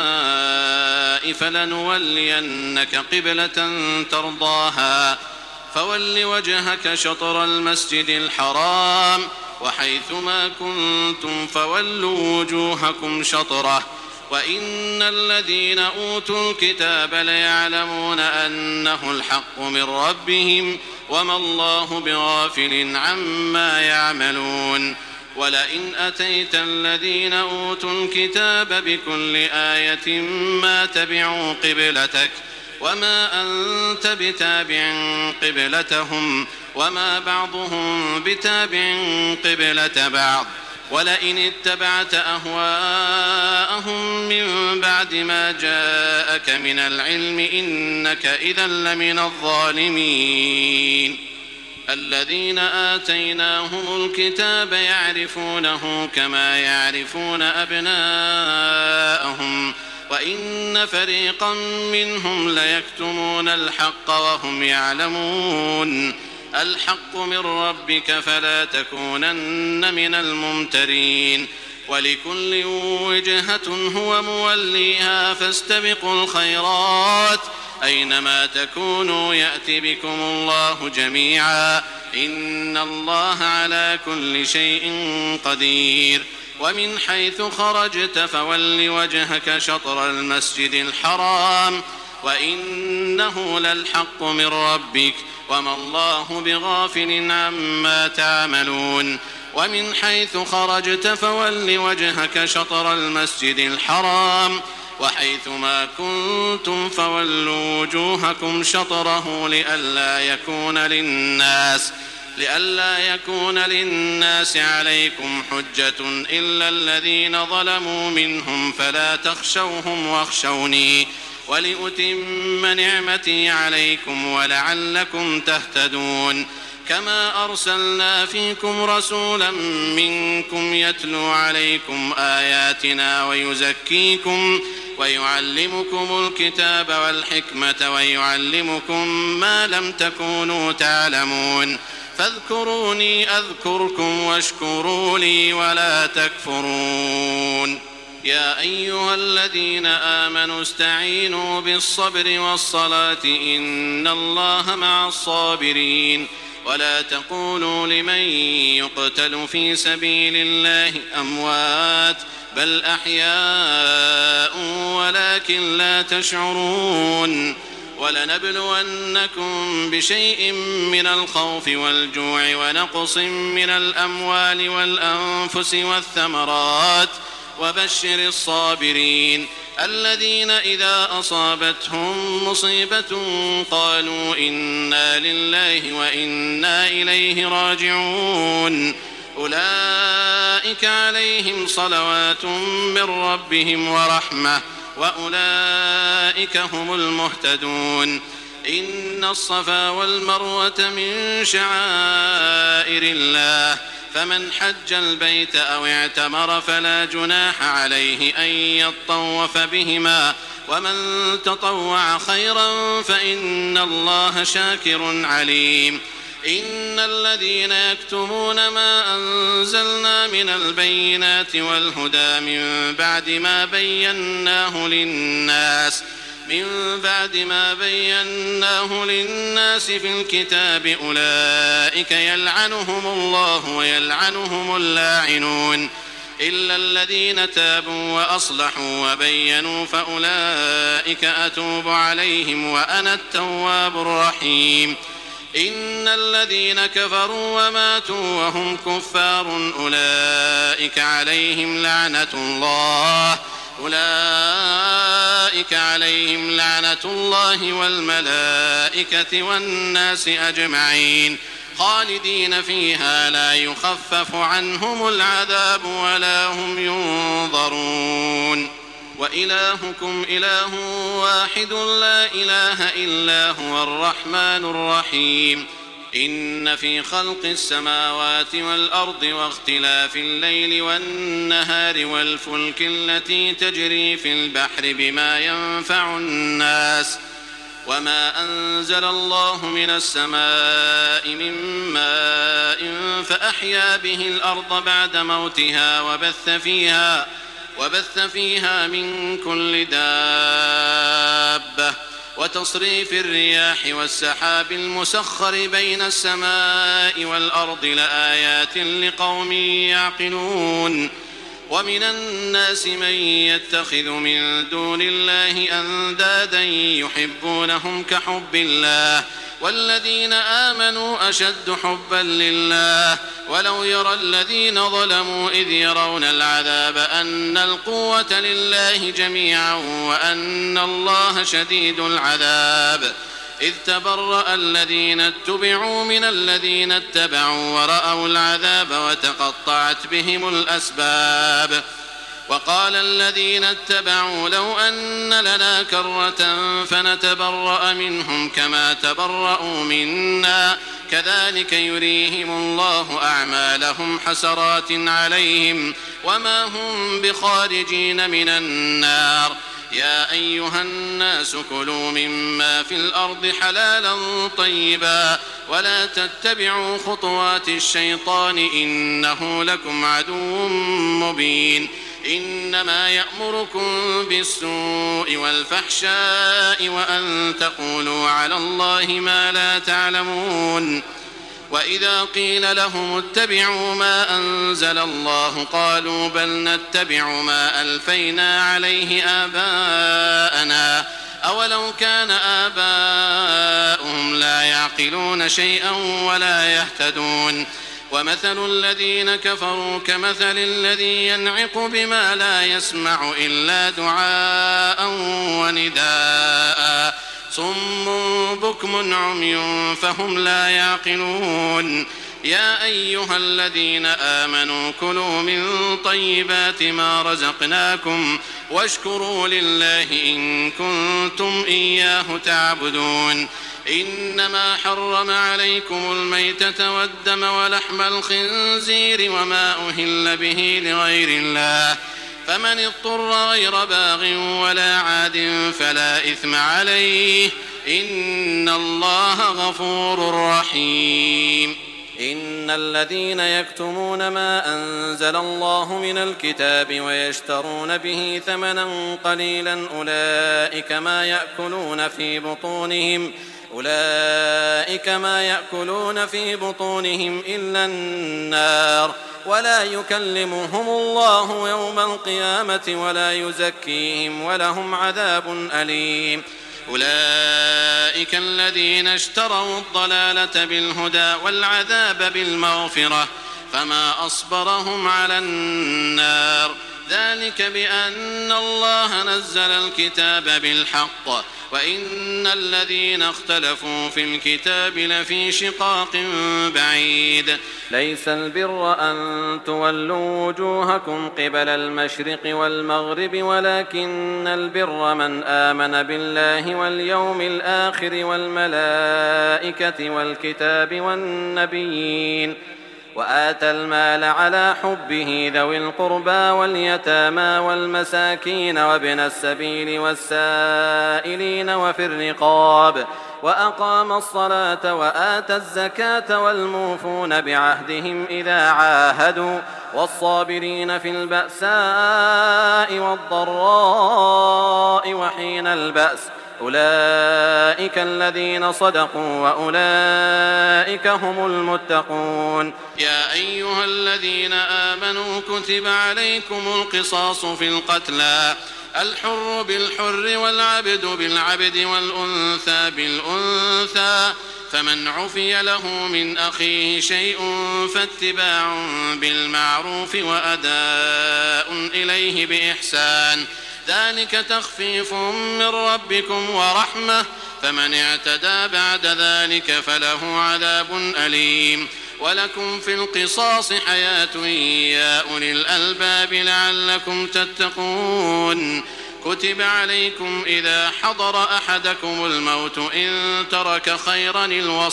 Speaker 4: السماء فلنولينك قبلة ترضاها فول وجهك شطر المسجد الحرام وحيث ما كنتم فولوا وجوهكم شطره وإن الذين أوتوا الكتاب ليعلمون أنه الحق من ربهم وما الله بغافل عما يعملون ولئن أتيت الذين أوتوا الكتاب بكل آية ما تبعوا قبلتك وما أنت بتابع قبلتهم وما بعضهم بتابع قبلة بعض ولئن اتبعت أهواءهم من بعد ما جاءك من العلم إنك إذا لمن الظالمين الذين آتيناهم الكتاب يعرفونه كما يعرفون أبناءهم وإن فريقا منهم ليكتمون الحق وهم يعلمون الحق من ربك فلا تكونن من الممترين ولكل وجهة هو موليها فاستبقوا الخيرات أينما تكونوا يأتي بكم الله جميعا إن الله على كل شيء قدير ومن حيث خرجت فول وجهك شطر المسجد الحرام وإنه للحق من ربك وما الله بغافل عما تعملون ومن حيث خرجت فول وجهك شطر المسجد الحرام وحيث ما كنتم فولوا وجوهكم شطره لئلا يكون للناس عليكم حجة إلا الذين ظلموا منهم فلا تخشوهم واخشوني ولأتم نعمتي عليكم ولعلكم تهتدون كما أرسلنا فيكم رسولا منكم يتلو عليكم آياتنا ويزكيكم ويعلمكم الكتاب والحكمة ويعلمكم ما لم تكونوا تعلمون فاذكروني أذكركم واشكروا لي ولا تكفرون. يا أيها الذين آمنوا استعينوا بالصبر والصلاة إن الله مع الصابرين. ولا تقولوا لمن يقتل في سبيل الله أموات بل أحياء ولكن لا تشعرون. ولنبلونكم بشيء من الخوف والجوع ونقص من الأموال والأنفس والثمرات وبشر الصابرين الذين إذا أصابتهم مصيبة قالوا إنا لله وإنا إليه راجعون. أولئك عليهم صلوات من ربهم ورحمة وأولئك هم المهتدون. إن الصفا والمروة من شعائر الله فمن حج البيت أو اعتمر فلا جناح عليه أن يطوف بهما ومن تطوع خيرا فإن الله شاكر عليم. إن الذين يكتمون ما أنزلنا من البينات والهدى من بعد ما بيناه للناس في الكتاب أولئك يلعنهم الله ويلعنهم اللاعنون إلا الذين تابوا وأصلحوا وبينوا فأولئك أتوب عليهم وأنا التواب الرحيم. إن الذين كفروا وماتوا وهم كفار أولئك عليهم لعنة الله والملائكة والناس أجمعين خالدين فيها لا يخفف عنهم العذاب ولا هم ينظرون. وإلهكم إله واحد لا إله إلا هو الرحمن الرحيم. إن في خلق السماوات والأرض واختلاف الليل والنهار والفلك التي تجري في البحر بما ينفع الناس وما أنزل الله من السماء من ماء فأحيا به الأرض بعد موتها وبث فيها من كل دابة وتصريف الرياح والسحاب المسخر بين السماء والأرض لآيات لقوم يعقلون. ومن الناس من يتخذ من دون الله أندادا يحبونهم كحب الله والذين آمنوا أشد حبا لله. ولو يرى الذين ظلموا إذ يرون العذاب أن القوة لله جميعا وأن الله شديد العذاب إذ تبرأ الذين اتبعوا من الذين اتبعوا ورأوا العذاب وتقطعت بهم الأسباب. وقال الذين اتبعوا لو أن لنا كرة فنتبرأ منهم كما تبرأوا منا كذلك يريهم الله أعمالهم حسرات عليهم وما هم بخارجين من النار. يا أيها الناس كلوا مما في الأرض حلالا طيبا ولا تتبعوا خطوات الشيطان إنه لكم عدو مبين. إنما يأمركم بالسوء والفحشاء وأن تقولوا على الله ما لا تعلمون. وإذا قيل لهم اتبعوا ما أنزل الله قالوا بل نتبع ما ألفينا عليه آباءنا أولو كان آباؤهم لا يعقلون شيئا ولا يهتدون. ومثل الذين كفروا كمثل الذي ينعق بما لا يسمع إلا دعاء ونداء صم بكم عمي فهم لا يعقلون. يا أيها الذين آمنوا كلوا من طيبات ما رزقناكم واشكروا لله إن كنتم إياه تعبدون. إنما حرم عليكم الميتة والدم ولحم الخنزير وما أهل به لغير الله فمن اضطر غير باغ ولا عاد فلا إثم عليه إن الله غفور رحيم. إن الذين يكتمون ما أنزل الله من الكتاب ويشترون به ثمنا قليلا أولئك ما يأكلون في بطونهم إلا النار ولا يكلمهم الله يوم القيامة ولا يزكيهم ولهم عذاب أليم أولئك الذين اشتروا الضلالة بالهدى والعذاب بالمغفرة فما أصبرهم على النار ذلك بأن الله نزل الكتاب بالحق وإن الذين اختلفوا في الكتاب لفي شقاق بعيد ليس البر أن تولوا وجوهكم قبل المشرق والمغرب ولكن البر من آمن بالله واليوم الآخر والملائكة والكتاب والنبيين وآتى المال على حبه ذوي القربى واليتامى والمساكين وابن السبيل والسائلين وفي الرقاب وأقام الصلاة وآتى الزكاة والموفون بعهدهم إذا عاهدوا والصابرين في البأساء والضراء وحين البأس أولئك الذين صدقوا وأولئك هم المتقون يا أيها الذين آمنوا كتب عليكم القصاص في القتلى الحر بالحر والعبد بالعبد والأنثى بالأنثى فمن عفي له من أخيه شيء فاتباع بالمعروف وأداء إليه بإحسان ذلك تخفيف من ربكم ورحمة فمن اعتدى بعد ذلك فله عذاب أليم ولكم في القصاص حياة يا أولي الألباب لعلكم تتقون كتب عليكم إذا حضر أحدكم الموت إن ترك خيرا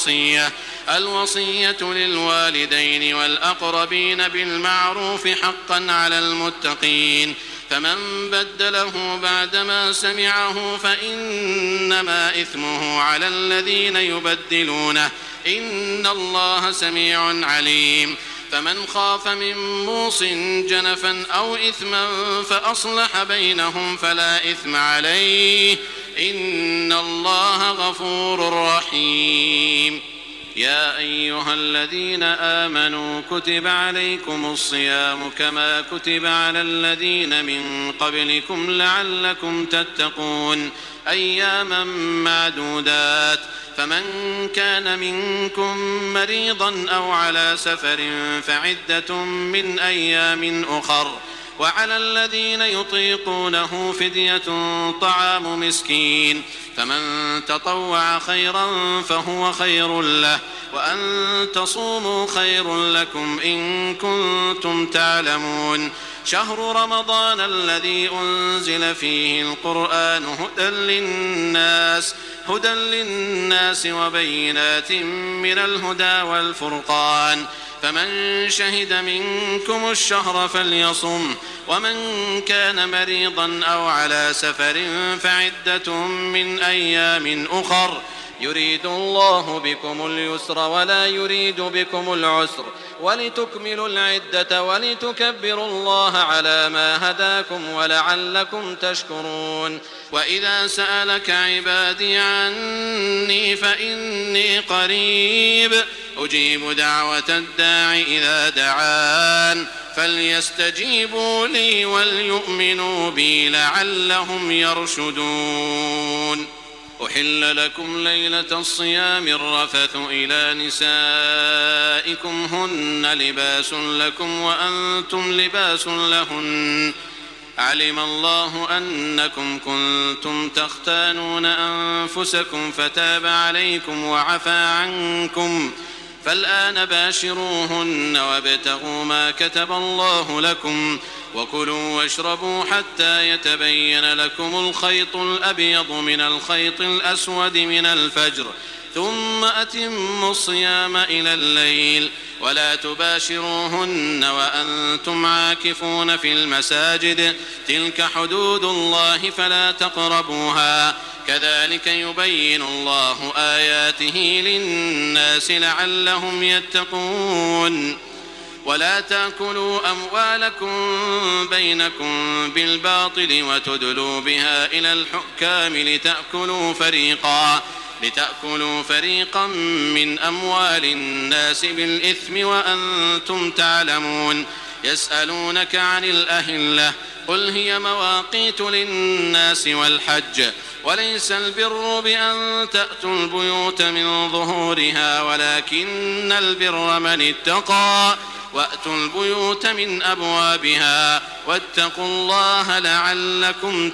Speaker 4: الوصية للوالدين والأقربين بالمعروف حقا على المتقين فمن بدله بعدما سمعه فإنما إثمه على الذين يبدلونه إن الله سميع عليم فمن خاف من موص جنفا أو إثما فأصلح بينهم فلا إثم عليه إن الله غفور رحيم يا أيها الذين آمنوا كتب عليكم الصيام كما كتب على الذين من قبلكم لعلكم تتقون أياما معدودات فمن كان منكم مريضا أو على سفر فعدة من أيام أخر وعلى الذين يطيقونه فدية طعام مسكين فمن تطوع خيرا فهو خير له وأن تصوموا خير لكم إن كنتم تعلمون شهر رمضان الذي أنزل فيه القرآن هدى للناس وبينات من الهدى والفرقان فمن شهد منكم الشهر فليصم ومن كان مريضا أو على سفر فعدة من أيام أخر يريد الله بكم اليسر ولا يريد بكم العسر ولتكملوا العدة ولتكبروا الله على ما هداكم ولعلكم تشكرون وإذا سألك عبادي عني فإني قريب أجيب دعوة الداع إذا دعان فليستجيبوا لي وليؤمنوا بي لعلهم يرشدون أحل لكم ليلة الصيام الرفث إلى نسائكم هن لباس لكم وأنتم لباس لهن علم الله أنكم كنتم تختانون أنفسكم فتاب عليكم وعفى عنكم فالآن باشروهن وابتغوا ما كتب الله لكم وكلوا واشربوا حتى يتبين لكم الخيط الأبيض من الخيط الأسود من الفجر ثم أتموا الصيام إلى الليل ولا تباشروهن وأنتم عاكفون في المساجد تلك حدود الله فلا تقربوها كذلك يبين الله آياته للناس لعلهم يتقون. ولا تأكلوا أموالكم بينكم بالباطل وتدلوا بها إلى الحكام لتأكلوا فريقا من أموال الناس بالإثم وأنتم تعلمون. يسألونك عن الأهلة قل هي مواقيت للناس والحج وليس البر بأن تأتوا البيوت من ظهورها ولكن البر من اتقى وأتوا البيوت من أبوابها واتقوا الله لعلكم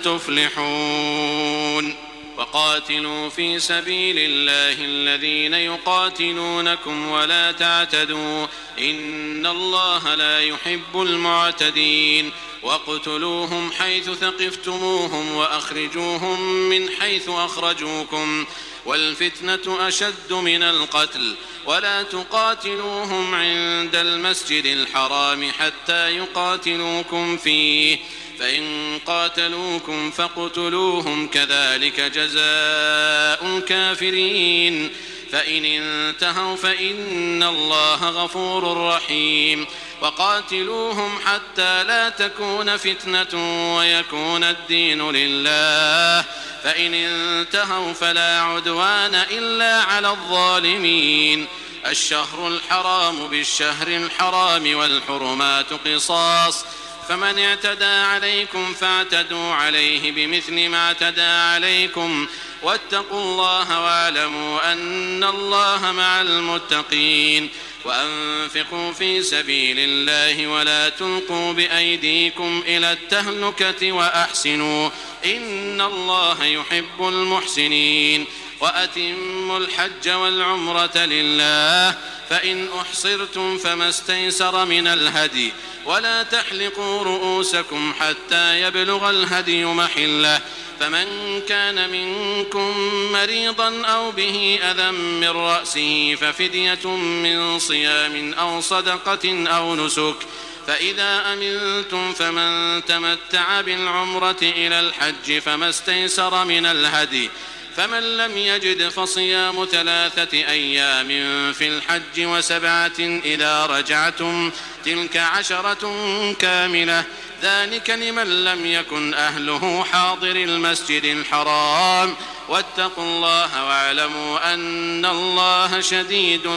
Speaker 4: تفلحون. وقاتلوا في سبيل الله الذين يقاتلونكم ولا تعتدوا إن الله لا يحب المعتدين. واقتلوهم حيث ثقفتموهم وأخرجوهم من حيث أخرجوكم والفتنة أشد من القتل ولا تقاتلوهم عند المسجد الحرام حتى يقاتلوكم فيه فإن قاتلوكم فاقتلوهم كذلك جزاء الكافرين. فإن انتهوا فإن الله غفور رحيم. وقاتلوهم حتى لا تكون فتنة ويكون الدين لله فإن انتهوا فلا عدوان إلا على الظالمين. الشهر الحرام بالشهر الحرام والحرمات قصاص فمن اعتدى عليكم فاعتدوا عليه بمثل ما اعتدى عليكم واتقوا الله واعلموا أن الله مع المتقين. وأنفقوا في سبيل الله ولا تلقوا بأيديكم إلى التهلكة وأحسنوا إن الله يحب المحسنين. وأتموا الحج والعمرة لله فإن أحصرتم فما استيسر من الهدي ولا تحلقوا رؤوسكم حتى يبلغ الهدي محله فمن كان منكم مريضا أو به أذى من رأسه ففدية من صيام أو صدقة أو نسك فإذا أمنتم فمن تمتع بالعمرة إلى الحج فما استيسر من الهدي فمن لم يجد فصيام 3 أيام في الحج و7 إذا رجعتم تلك 10 كاملة ذلك لمن لم يكن أهله حاضر المسجد الحرام واتقوا الله واعلموا أن الله شديد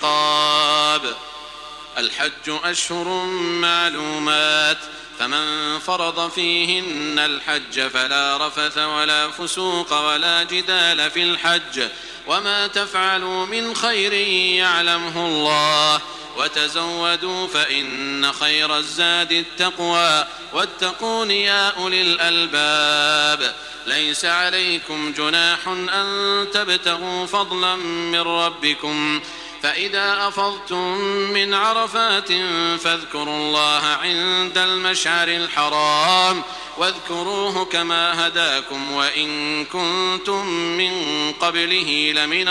Speaker 4: العقاب. الحج أشهر معلومات فمن فرض فيهن الحج فلا رفث ولا فسوق ولا جدال في الحج وما تفعلوا من خير يعلمه الله وتزودوا فإن خير الزاد التقوى واتقون يا أولي الألباب. ليس عليكم جناح أن تبتغوا فضلا من ربكم فإذا أفضتم من عرفات فاذكروا الله عند المشعر الحرام واذكروه كما هداكم وإن كنتم من قبله لمن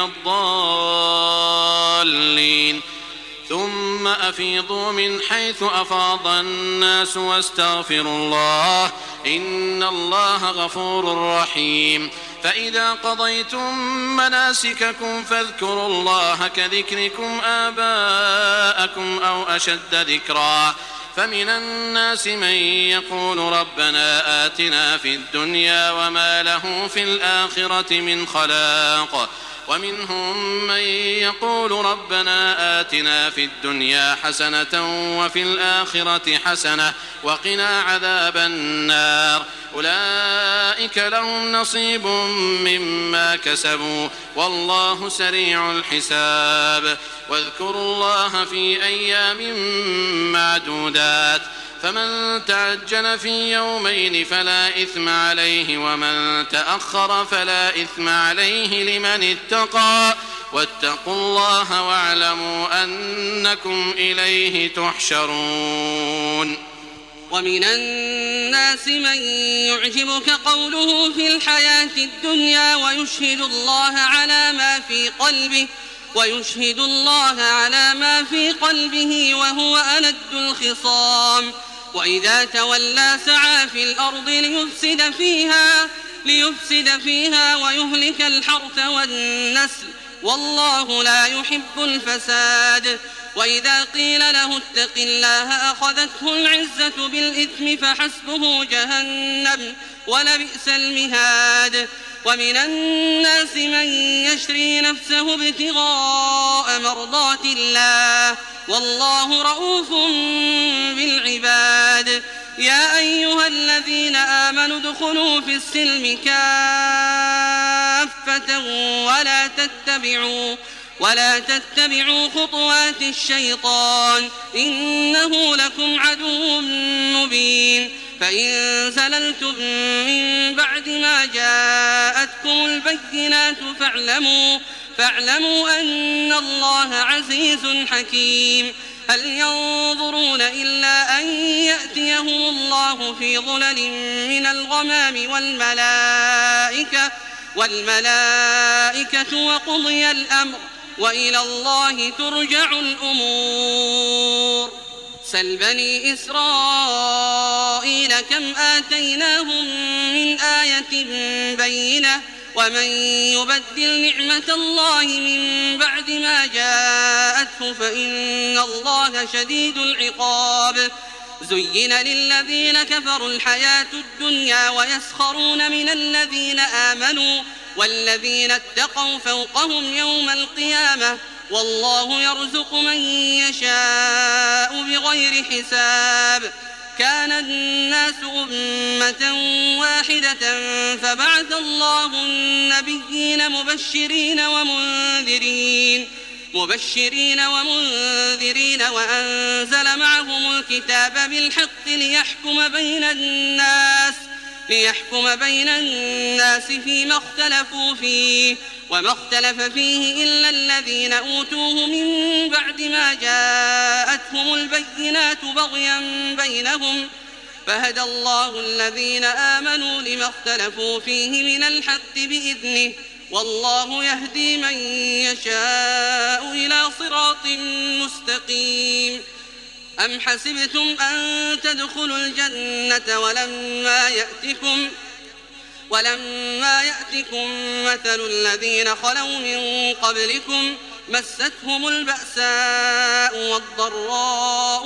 Speaker 4: الضالين. ثم أفيضوا من حيث أفاض الناس واستغفروا الله إن الله غفور رحيم. فإذا قضيتم مناسككم فاذكروا الله كذكركم آباءكم أو أشد ذكرا فمن الناس من يقول ربنا آتنا في الدنيا وما له في الآخرة من خلاق ومنهم من يقول ربنا آتنا في الدنيا حسنة وفي الآخرة حسنة وقنا عذاب النار أولئك لهم نصيب مما كسبوا والله سريع الحساب. واذكروا الله في أيام معدودات فمن تعجل في يومين فلا إثم عليه ومن تأخر فلا إثم عليه لمن اتقى واتقوا الله واعلموا أنكم إليه تحشرون.
Speaker 5: ومن الناس من يعجبك قوله في الحياة الدنيا ويشهد الله على ما في قلبه وهو ألد الخصام وإذا تولى سعى في الأرض ليفسد فيها ليفسد فيها ويهلك الحرث والنسل، والله لا يحب الفساد. وإذا قيل له اتق الله أخذته العزة بالإثم فحسبه جهنم ولبئس المهاد. ومن الناس من يشري نفسه ابتغاء مرضات الله والله رؤوف بالعباد. يا أيها الذين آمنوا ادخلوا في السلم كافة ولا تتبعوا خطوات الشيطان إنه لكم عدو مبين. فإن زللتم من بعد ما جاءتكم البينات فاعلموا أن الله عزيز حكيم. هل ينظرون إلا أن يأتيهم الله في ظلل من الغمام والملائكة وقضي الأمر وإلى الله ترجع الأمور. سل بني إسرائيل كم آتيناهم من آية بينة ومن يبدل نعمة الله من بعد ما جاءته فإن الله شديد العقاب. زين للذين كفروا الحياة الدنيا ويسخرون من الذين آمنوا والذين اتقوا فوقهم يوم القيامة والله يرزق من يشاء بغير حساب. كان الناس أمة واحدة فبعث الله النبيين مبشرين ومنذرين وأنزل معهم الكتاب بالحق ليحكم بين الناس فيما اختلفوا فيه وما اختلف فيه إلا الذين أوتوه من بعد ما جاءتهم البينات بغيا بينهم فهدى الله الذين آمنوا لما اختلفوا فيه من الحق بإذنه والله يهدي من يشاء إلى صراط مستقيم. أم حسبتم أن تدخلوا الجنة ولما يأتكم مثل الذين خلوا من قبلكم مستهم البأساء والضراء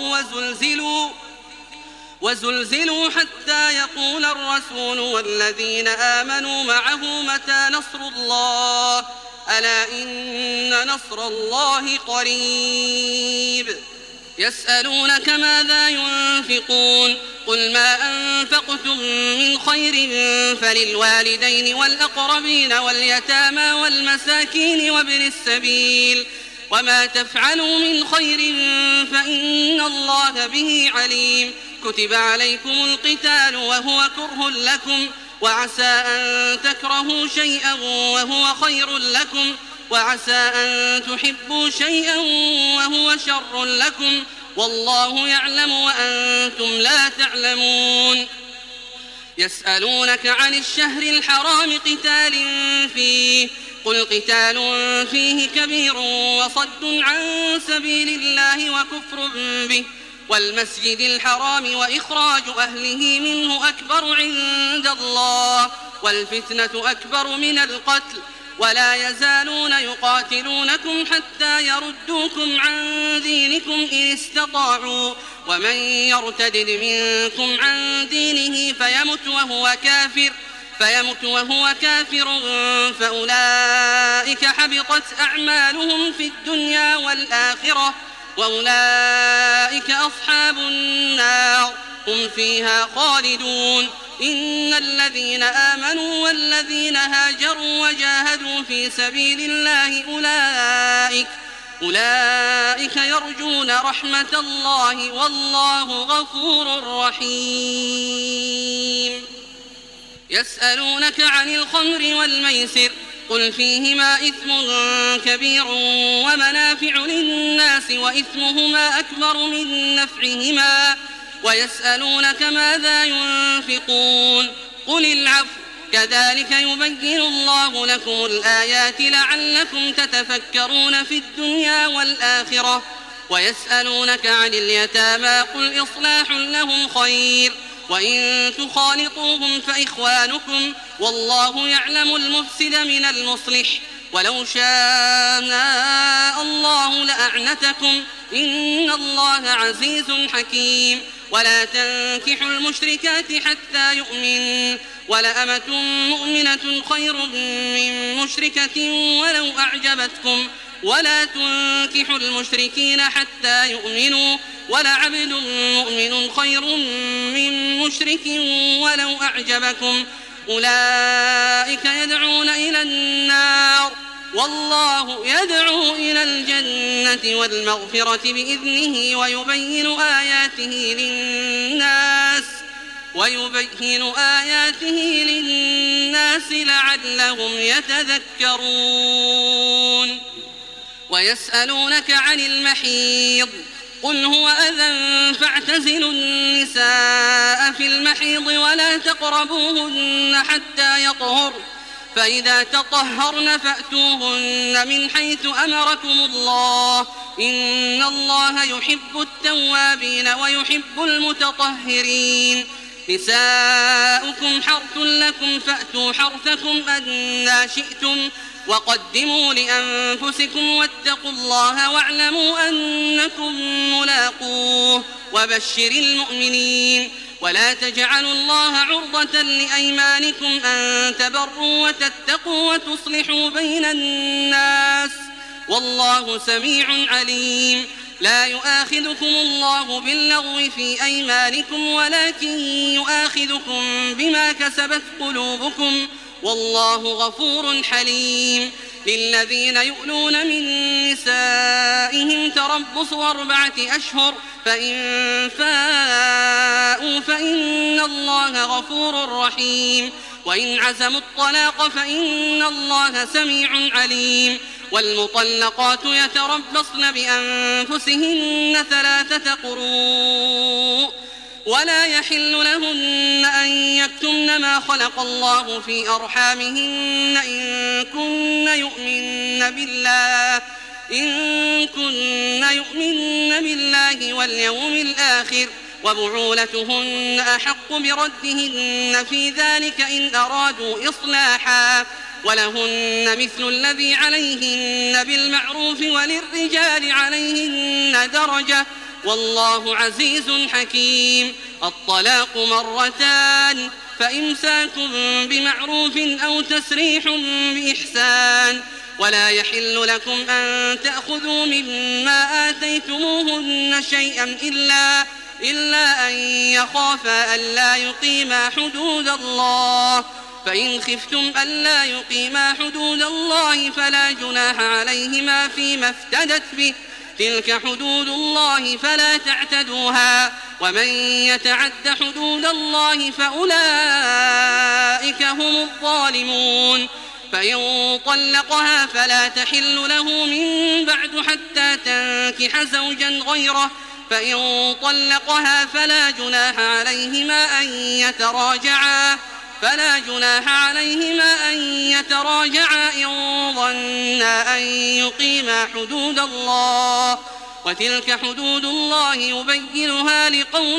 Speaker 5: وزلزلوا حتى يقول الرسول والذين آمنوا معه متى نصر الله ألا إن نصر الله قريب. يسألونك ماذا ينفقون قل ما أنفقتم من خير فللوالدين والأقربين واليتامى والمساكين وابن السبيل وما تفعلوا من خير فإن الله به عليم. كتب عليكم القتال وهو كره لكم وعسى أن تكرهوا شيئا وهو خير لكم وعسى أن تحبوا شيئا وهو شر لكم والله يعلم وأنتم لا تعلمون. يسألونك عن الشهر الحرام قتال فيه قل قتال فيه كبير وصد عن سبيل الله وكفر به والمسجد الحرام وإخراج أهله منه أكبر عند الله والفتنة أكبر من القتل ولا يزالون يقاتلونكم حتى يردوكم عن دينكم إن استطاعوا ومن يرتد منكم عن دينه فيمت وهو كافر فأولئك حبطت أعمالهم في الدنيا والآخرة وأولئك أصحاب النار هم فيها خالدون. إن الذين آمنوا والذين هاجروا وجاهدوا في سبيل الله أولئك يرجون رحمة الله والله غفور رحيم. يسألونك عن الخمر والميسر قل فيهما إثم كبير ومنافع للناس وإثمهما أكبر من نفعهما ويسألونك ماذا ينفقون قل العفو كذلك يبين الله لكم الآيات لعلكم تتفكرون في الدنيا والآخرة. ويسألونك عن اليتامى قل إصلاح لهم خير وإن تخالطوهم فإخوانكم والله يعلم المفسد من المصلح ولو شاء الله لأعنتكم إن الله عزيز حكيم ولا تنكحوا المشركات حتى يؤمنوا ولأمة مؤمنة خير من مشركة ولو أعجبتكم ولا تنكحوا المشركين حتى يؤمنوا ولعبد مؤمن خير من مشرك ولو أعجبكم أولئك يدعون إلى النار والله يدعو إلى الجنة والمغفرة بإذنه ويبين آياته للناس لعلهم يتذكرون ويسألونك عن المحيض قل هو أذى فاعتزلوا النساء في المحيض ولا تقربوهن حتى يطهرن فإذا تطهرن فأتوهن من حيث أمركم الله إن الله يحب التوابين ويحب المتطهرين نساؤكم حرث لكم فأتوا حرثكم أنى شئتم وقدموا لأنفسكم واتقوا الله واعلموا أنكم ملاقوه وبشر المؤمنين ولا تجعلوا الله عرضة لأيمانكم أن تبروا وتتقوا وتصلحوا بين الناس والله سميع عليم لا يؤاخذكم الله باللغو في أيمانكم ولكن يؤاخذكم بما كسبت قلوبكم والله غفور حليم للذين يؤلون من نسائهم تربص 4 أشهر فإن فاءوا فإن الله غفور رحيم وإن عزموا الطلاق فإن الله سميع عليم والمطلقات يتربصن بأنفسهن 3 قروء ولا يحل لهن أن يكتمن ما خلق الله في أرحامهن إن كن يؤمن بالله واليوم الآخر وبعولتهن أحق بردهن في ذلك إن أرادوا إصلاحا ولهن مثل الذي عليهن بالمعروف وللرجال عليهن درجة والله عزيز حكيم الطلاق 2 مرتان فإمساك بمعروف أو تسريح بإحسان ولا يحل لكم أن تأخذوا مما آتيتموهن شيئا إلا أن يخافا ألا يقيما حدود الله فإن خفتم ألا يقيما حدود الله فلا جناح عليهما فيما افتدت به تلك حدود الله فلا تعتدوها ومن يتعد حدود الله فأولئك هم الظالمون فإن طلقها فلا تحل له من بعد حتى تنكح زوجا غيره فإن طلقها فلا جناح عليهما أن يتراجعا إن ظنا أن يقيما حدود الله وتلك حدود الله يبينها لقوم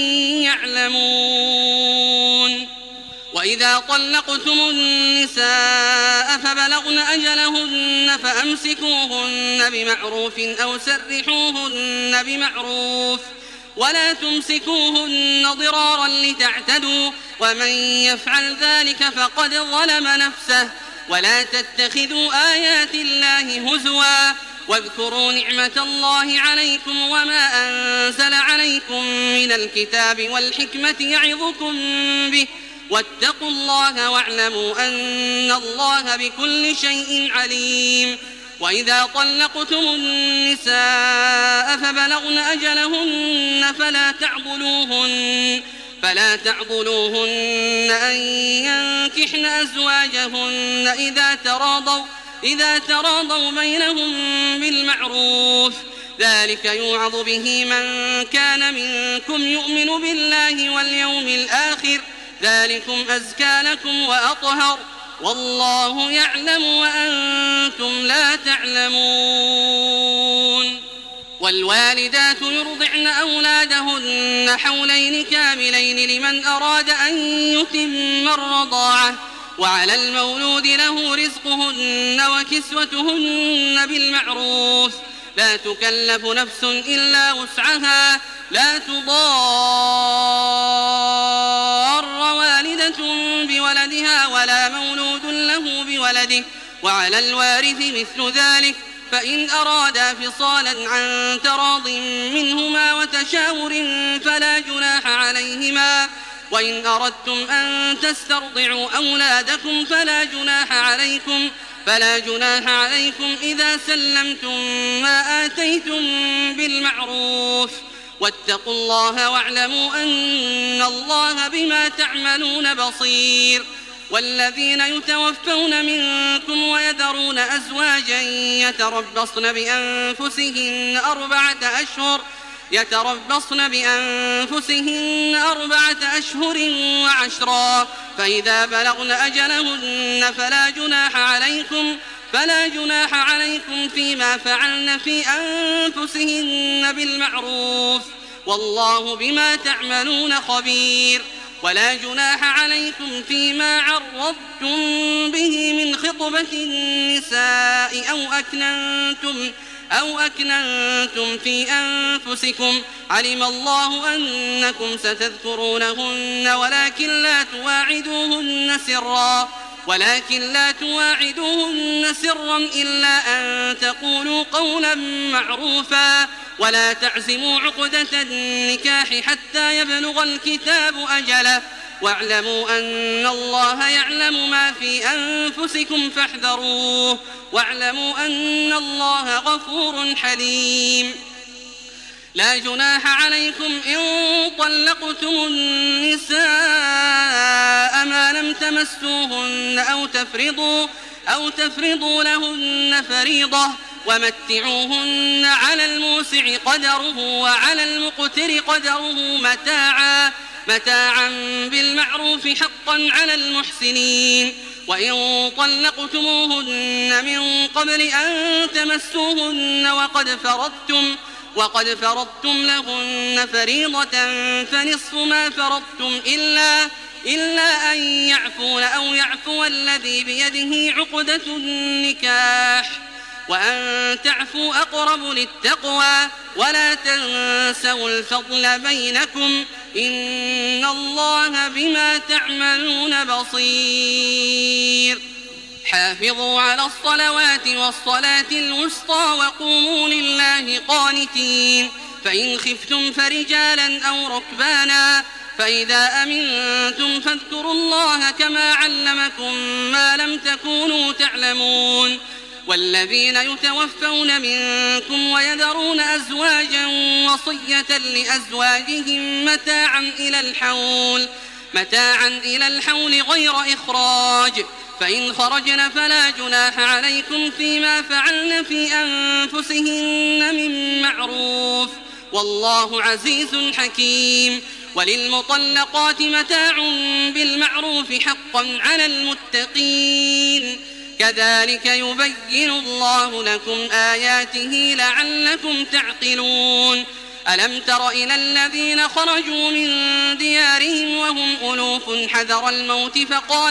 Speaker 5: يعلمون وإذا طلقتم النساء فبلغن أجلهن فأمسكوهن بمعروف أو سرحوهن بمعروف ولا تمسكوهن ضرارا لتعتدوا ومن يفعل ذلك فقد ظلم نفسه ولا تتخذوا آيات الله هزوا واذكروا نعمة الله عليكم وما أنزل عليكم من الكتاب والحكمة يعظكم به واتقوا الله واعلموا أن الله بكل شيء عليم وإذا طلقتم النساء فبلغن أجلهن فلا تعضلوهن أن ينكحن أزواجهن إذا تراضوا بينهم بالمعروف ذلك يوعظ به من كان منكم يؤمن بالله واليوم الآخر ذلكم أزكى لكم وأطهر والله يعلم وأنتم لا تعلمون والوالدات يرضعن أولادهن حولين كاملين لمن أراد أن يتم الرضاعة وعلى المولود له رزقهن وكسوتهن بالمعروف لا تكلف نفس إلا وسعها لا تضار والدة بولدها ولا مولود له بولده وعلى الوارث مثل ذلك فإن أرادا فصالا عن تراض منهما وتشاور فلا جناح عليهما وإن أردتم أن تسترضعوا أولادكم فلا جناح عليكم إذا سلمتم ما آتيتم بالمعروف واتقوا الله واعلموا أن الله بما تعملون بصير والذين يتوفون منكم ويذرون أزواجا يتربصن بأنفسهن 4 أشهر وعشرا فإذا بلغن أجلهن فلا جناح عليكم فيما فعلن في أنفسهن بالمعروف والله بما تعملون خبير ولا جناح عليكم فيما عرضتم به من خطبة النساء أو أكننتم في أنفسكم علم الله أنكم ستذكرونهن ولكن لا تواعدوهن سرا إلا أن تقولوا قولا معروفا ولا تعزموا عقدة النكاح حتى يبلغ الكتاب أجله واعلموا أن الله يعلم ما في أنفسكم فاحذروه واعلموا أن الله غفور حليم لا جناح عليكم إن طلقتم النساء ما لم تمسوهن أو تفرضوا لهن فريضة ومتعوهن على الموسع قدره وعلى المقتر قدره متاعا بالمعروف حقا على المحسنين وإن طلقتموهن من قبل أن تمسوهن وقد فرضتم لهن فريضة فنصف ما فرضتم إلا أن يعفون أو يعفو الذي بيده عقدة النكاح وأن تعفوا أقرب للتقوى ولا تنسوا الفضل بينكم إن الله بما تعملون بصير حافظوا على الصلوات والصلاة الوسطى وقوموا لله قانتين فإن خفتم فرجالا أو ركبانا فإذا أمنتم فاذكروا الله كما علمكم ما لم تكونوا تعلمون والذين يتوفون منكم ويذرون أزواجا وصية لأزواجهم متاعا إلى الحول غير إخراج فإن خرجن فلا جناح عليكم فيما فعلن في أنفسهن من معروف والله عزيز حكيم وللمطلقات متاع بالمعروف حقا على المتقين كذلك يبين الله لكم آياته لعلكم تعقلون ألم تر إلى الذين خرجوا من ديارهم وهم ألوف حذر الموت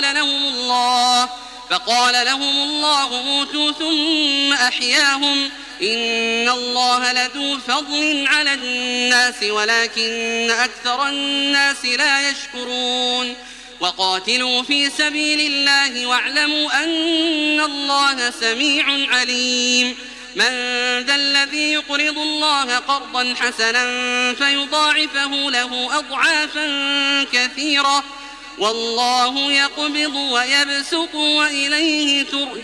Speaker 5: فقال لهم الله موتوا ثم أحياهم إن الله لذو فضل على الناس ولكن أكثر الناس لا يشكرون وقاتلوا في سبيل الله واعلموا أن الله سميع عليم من ذا الذي يقرض الله قرضا حسنا فيضاعفه له أضعافا كثيرة والله يقبض ويبسط وإليه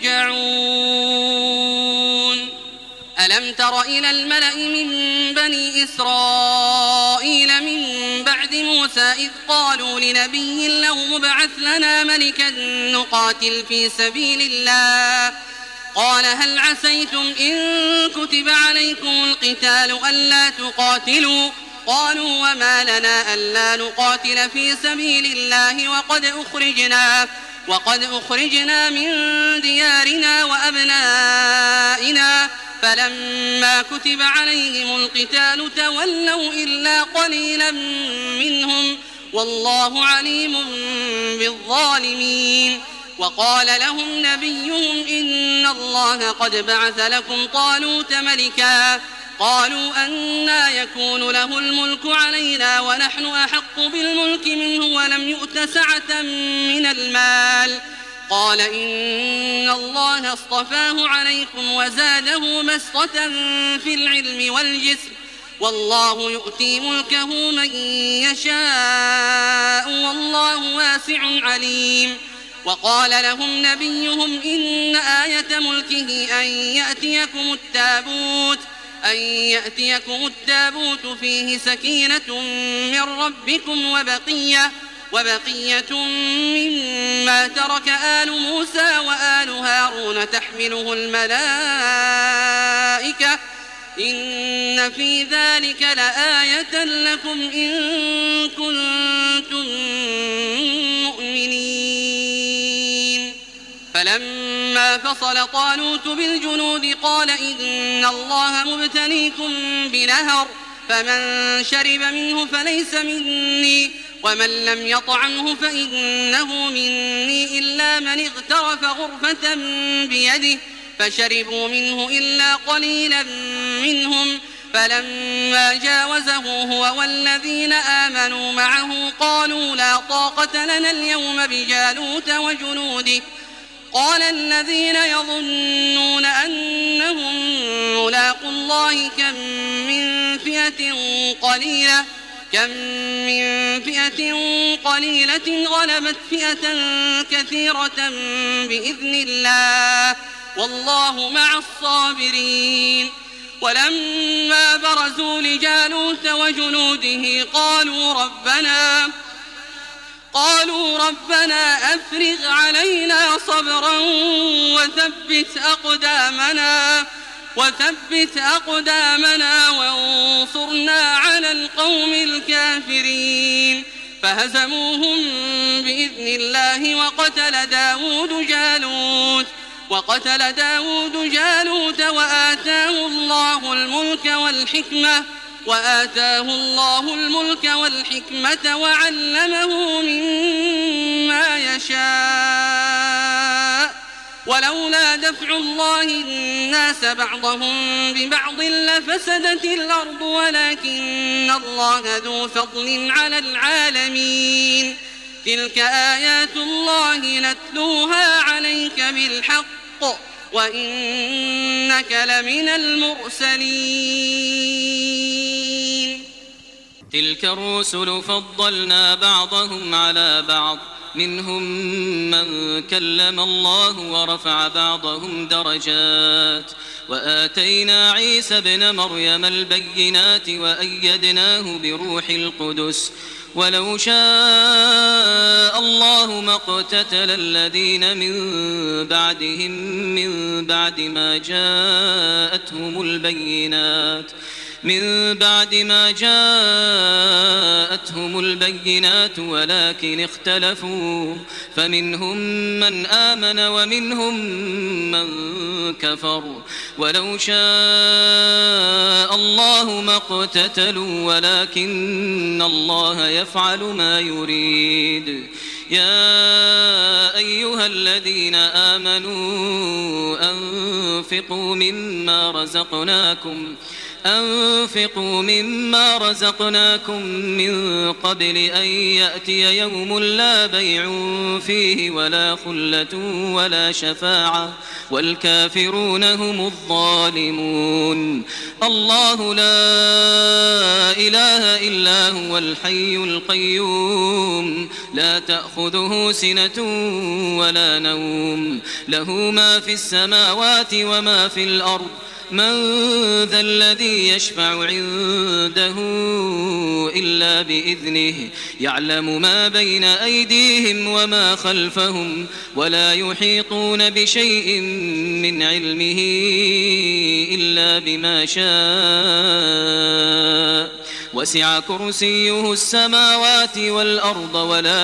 Speaker 5: ترجعون ألم تر إلى الملأ من بني إسرائيل من بعد موسى إذ قالوا لنبي له ابعث لنا ملكا نقاتل في سبيل الله قال هل عسيتم إن كتب عليكم القتال ألا تقاتلوا قالوا وما لنا ألا نقاتل في سبيل الله وقد أخرجنا من ديارنا وأبنائنا فلما كتب عليهم القتال تولوا إلا قليلا منهم والله عليم بالظالمين. وقال لهم نبيهم إن الله قد بعث لكم طالوت ملكا قالوا أنى يكون له الملك علينا ونحن أحق بالملك منه ولم يؤت سعة من المال قال إن الله اصطفاه عليكم وزاده بسطة في العلم والجسم والله يؤتي ملكه من يشاء والله واسع عليم. وقال لهم نبيهم إن آية ملكه أن يأتيكم التابوت فيه سكينة من ربكم وبقية مما ترك آل موسى وآل هارون تحمله الملائكة إن في ذلك لآية لكم إن كنتم مؤمنين. فلما فصل طالوت بالجنود قال إن الله مبتليكم بنهر فمن شرب منه فليس مني ومن لم يطعمه فإنه مني إلا من اغترف غرفة بيده فشربوا منه إلا قليلا منهم فلما جاوزه هو والذين آمنوا معه قالوا لا طاقة لنا اليوم بجالوت وجنوده قال الذين يظنون أنهم ملاقوا الله كم من فئة قليلة غلبت فئة كثيرة بإذن الله والله مع الصابرين. ولما برزوا لجالوت وجنوده قالوا ربنا أفرغ علينا صبرا وثبت أقدامنا وانصرنا على القوم الكافرين فهزموهم بإذن الله وقتل داود جالوت وآتاه الله الملك والحكمة وعلمه مما يشاء ولولا دفع الله الناس بعضهم ببعض لفسدت الأرض ولكن الله ذو فضل على العالمين. تلك آيات الله نتلوها عليك بالحق وإنك لمن المرسلين.
Speaker 2: تلك الرسل فضلنا بعضهم على بعض منهم من كلم الله ورفع بعضهم درجات وآتينا عيسى ابن مريم البينات وأيدناه بروح القدس ولو شاء الله ما اقتتل الذين من بعدهم من بعد ما جاءتهم البينات ولكن اختلفوا فمنهم من آمن ومنهم من كفر ولو شاء الله ما اقتتلوا ولكن الله يفعل ما يريد. يا أيها الذين آمنوا أنفقوا مما رزقناكم من قبل أن يأتي يوم لا بيع فيه ولا خلة ولا شفاعة والكافرون هم الظالمون. الله لا إله إلا هو الحي القيوم لا تأخذه سنة ولا نوم له ما في السماوات وما في الأرض من ذا الذي يشفع عنده إلا بإذنه يعلم ما بين أيديهم وما خلفهم ولا يحيطون بشيء من علمه إلا بما شاء وسع كرسيه السماوات والأرض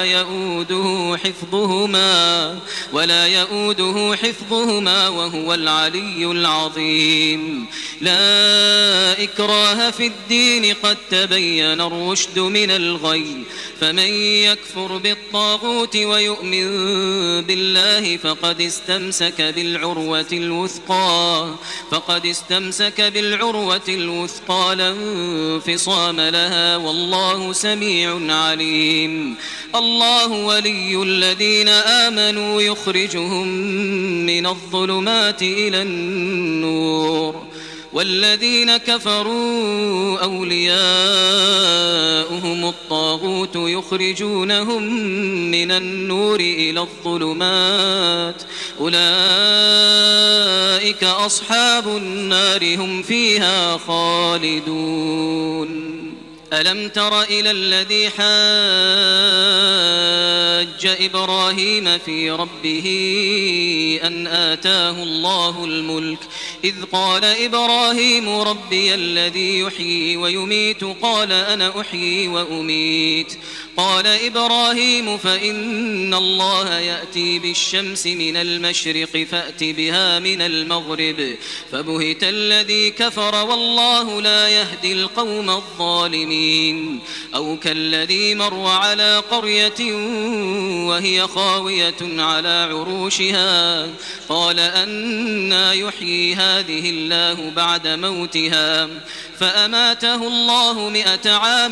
Speaker 2: ولا يؤوده حفظهما وهو العلي العظيم. لا إكراه في الدين قد تبين الرشد من الغي، فمن يكفر بالطاغوت ويؤمن بالله فقد استمسك بالعروة الوثقى لا انفصام لها، والله سميع عليم. الله ولي الذين آمنوا يخرجهم من الظلمات إلى النور، والذين كفروا أولياؤهم الطاغوت يخرجونهم من النور إلى الظلمات، أولئك أصحاب النار هم فيها خالدون. ألم تر إلى الذي حاج إبراهيم في ربه أن آتاه الله الملك، إذ قال إبراهيم ربي الذي يحيي ويميت قال أنا أحيي وأميت. قال إبراهيم فإن الله يأتي بالشمس من المشرق فأت بها من المغرب، فبهت الذي كفر والله لا يهدي القوم الظالمين. أو كالذي مر على قرية وهي خاوية على عروشها قال أنى يحيي هذه الله بعد موتها، فأماته الله 100 عام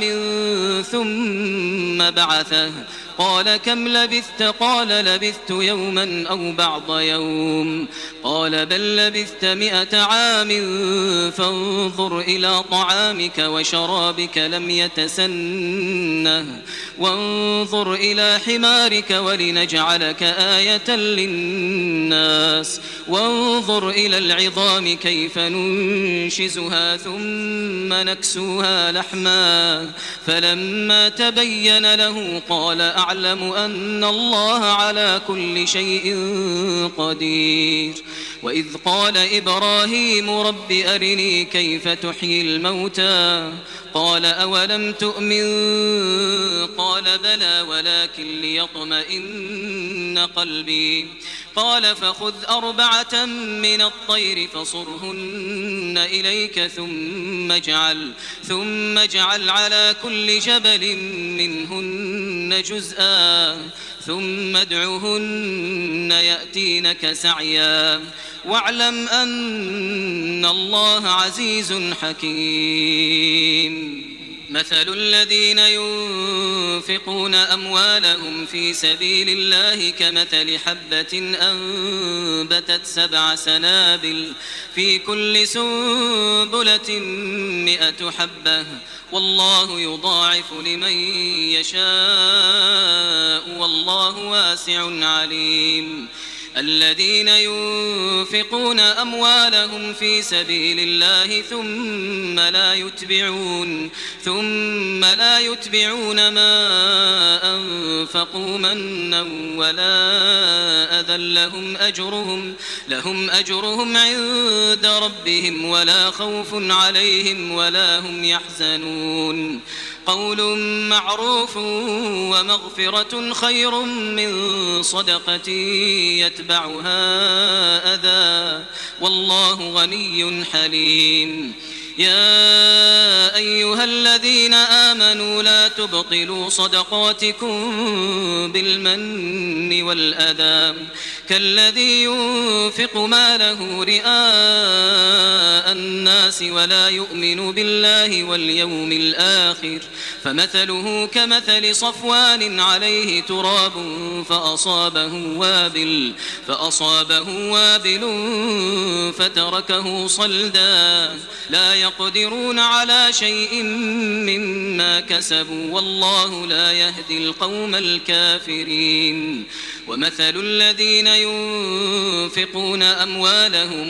Speaker 2: ثم بعثه، قال كم لبثت؟ قال لبثت يوما أو بعض يوم، قال بل لبثت 100 عام فانظر إلى طعامك وشرابك لم يتسنه، وانظر إلى حمارك ولنجعلك آية للناس، وانظر إلى العظام كيف ننشزها ثم نكسوها لحما، فلما تبين له قال أعلم أن الله على كل شيء قدير. وإذ قال إبراهيم رب أرني كيف تحيي الموتى، قال أولم تؤمن؟ قال بلى ولكن ليطمئن قلبي. قال فخذ 4 من الطير فصرهن إليك ثم اجعل على كل جبل منهن جزءا ثم ادعهن يأتينك سعيا، واعلم أن الله عزيز حكيم. مثل الذين ينفقون أموالهم في سبيل الله كمثل حبة أنبتت 7 سنابل في كل سنبلة 100 حبة، والله يضاعف لمن يشاء والله واسع عليم. الذين ينفقون أموالهم في سبيل الله ثم لا يتبعون ما أنفقوا منا ولا أذى لهم أجرهم عند ربهم ولا خوف عليهم ولا هم يحزنون. قول معروف ومغفرة خير من صدقة يتبعها أذى، والله غني حليم. يا أيها الذين آمنوا لا تبطلوا صدقاتكم بالمن والأذى كالذي ينفق ماله رئاء الناس ولا يؤمن بالله واليوم الآخر، فمثله كمثل صفوان عليه تراب فأصابه وابل فتركه صلدا، لا يقدرون على شيء مما كسبوا والله لا يهدي القوم الكافرين. ومثل الذين ينفقون أموالهم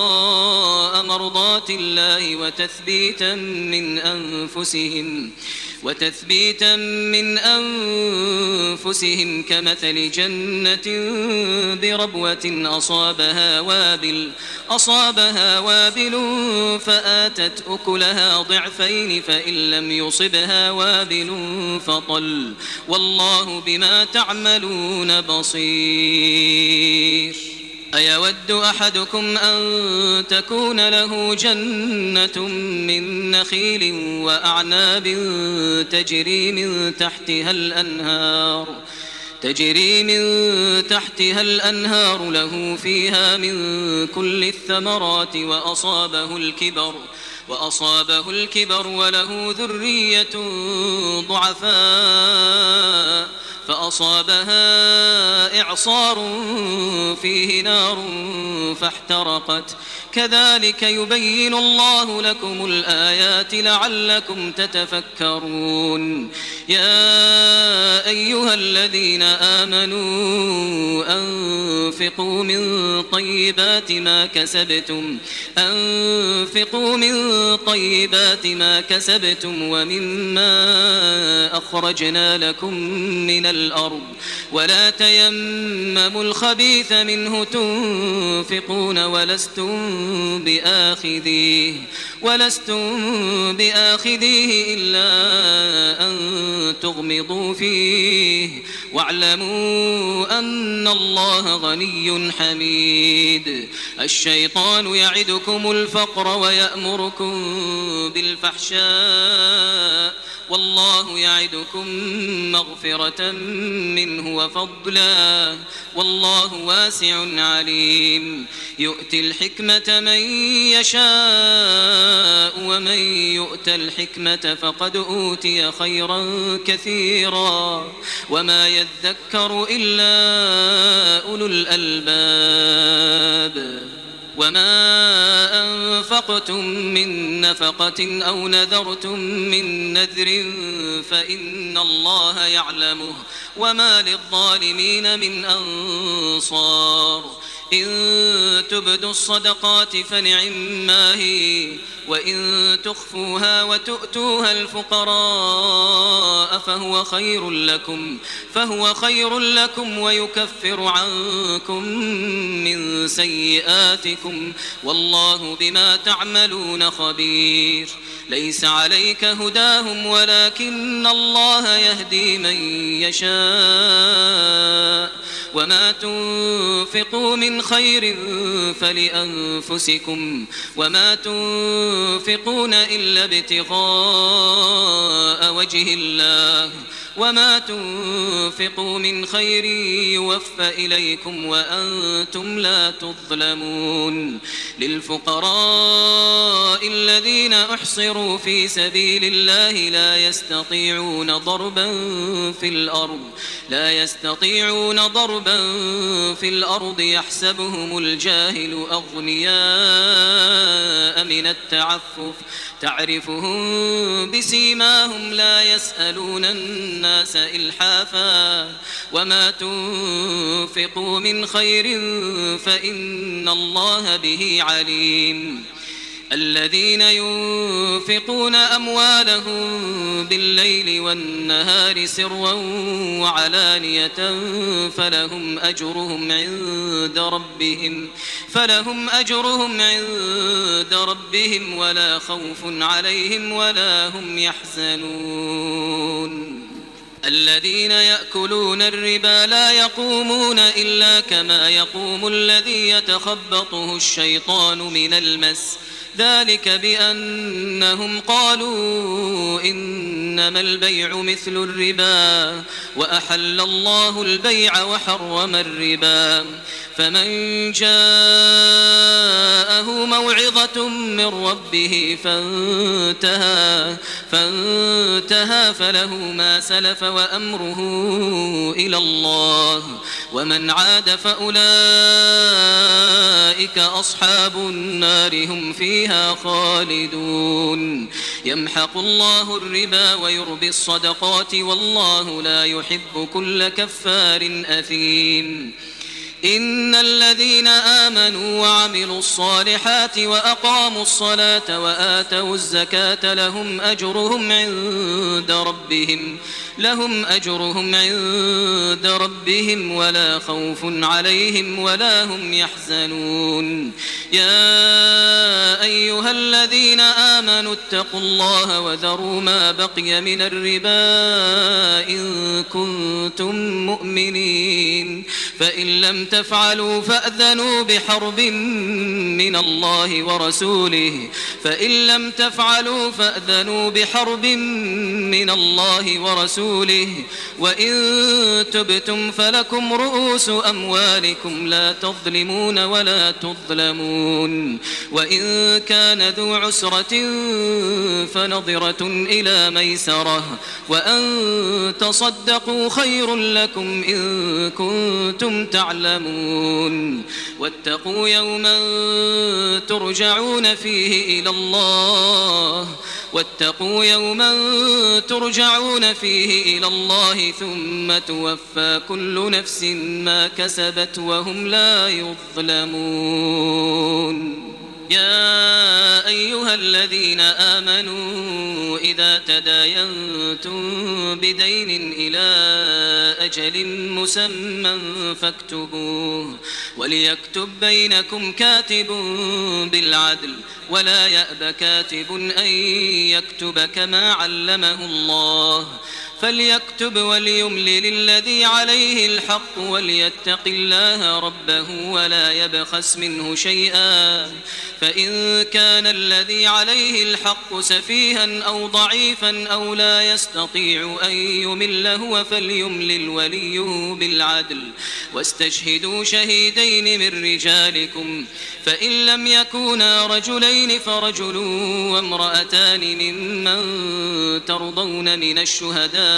Speaker 2: ابتغاء مرضات الله وتثبيتا من أنفسهم وتثبيتا من أنفسهم كمثل جنة بربوة أصابها وابل فآتت أكلها ضعفين فإن لم يصبها وابل فطل والله بما تعملون بصير. أيود أحدكم أن تكون له جنة من نخيل وأعناب تجري من تحتها الأنهار له فيها من كل الثمرات وأصابه الكبر وله ذرية ضعفاء فأصابها إعصار فيه نار فاحترقت كذلك يبين الله لكم الآيات لعلكم تتفكرون. يا أيها الذين آمنوا أنفقوا من طيبات ما كسبتم ومما أخرجنا لكم من الأرض ولا تيمموا الخبيث منه تنفقون ولستم بآخذيه إلا أن تغمضوا فيه واعلموا أن الله غني حميد. الشيطان يعدكم الفقر ويأمركم بالفحشاء والله يعدكم مغفرة منه وفضلا والله واسع عليم. يؤتي الحكمة من يشاء ومن يؤت الحكمة فقد أوتي خيرا كثيرا وما يذكر إلا أولو الألباب. وما أنفقتم من نفقة أو نذرتم من نذر فإن الله يعلمه وما للظالمين من أنصار. إن تبدوا الصدقات فنعما هي وإن تخفوها وتؤتوها الفقراء فهو خير لكم ويكفر عنكم من سيئاتكم والله بما تعملون خبير. ليس عليك هداهم ولكن الله يهدي من يشاء وما تنفقوا من خير فلأنفسكم وما تنفقون إلا ابتغاء وجه الله وما تنفقوا من خير يوفى إليكم وأنتم لا تظلمون. للفقراء الذين أحصروا في سبيل الله لا يستطيعون ضربا في الأرض يحسبهم الجاهل أغنياء من التعفف تعرفهم بسيماهم لا يسألون الناس إلحافا وما تنفقوا من خير فإن الله به عليم. الذين ينفقون أموالهم بالليل والنهار سرا وعلانية فلهم أجرهم عند ربهم ولا خوف عليهم ولا هم يحزنون. الذين يأكلون الربا لا يقومون إلا كما يقوم الذي يتخبطه الشيطان من المس ذلك بأنهم قالوا إنما البيع مثل الربا وأحل الله البيع وحرم الربا. فمن جاءه موعظة من ربه فانتهى فله ما سلف وأمره إلى الله ومن عاد فأولئك أصحاب النار هم فيها خالدون. يمحق الله الربا ويربي الصدقات والله لا يحب كل كفار أثيم. إن الذين آمنوا وعملوا الصالحات وأقاموا الصلاة وآتوا الزكاة لهم أجرهم عند ربهم ولا خوف عليهم ولا هم يحزنون يا أيها الذين آمنوا اتقوا الله وذروا ما بقي من الربا إن كنتم مؤمنين فإن لم تفعلوا فأذنوا بحرب من الله ورسوله وإن تبتم فلكم رؤوس أموالكم لا تظلمون ولا تظلمون وإن كان ذو عسرة فنظرة إلى ميسرة وأن تصدقوا خير لكم إن كنتم تعلمون واتقوا يوما ترجعون فيه إلى الله ثم توفى كل نفس ما كسبت وهم لا يظلمون يا أيها الذين آمنوا إذا تداينتم بدين إلى أجل مسمى فاكتبوه وليكتب بينكم كاتب بالعدل ولا يأب كاتب أن يكتب كما علمه الله فليكتب وليملل الذي عليه الحق وليتق الله ربه ولا يبخس منه شيئا فإن كان الذي عليه الحق سفيها أو ضعيفا أو لا يستطيع أن يمل هو فليملل وليه بالعدل واستشهدوا شهيدين من رجالكم فإن لم يكونا رجلين فرجل وامرأتان ممن ترضون من الشهداء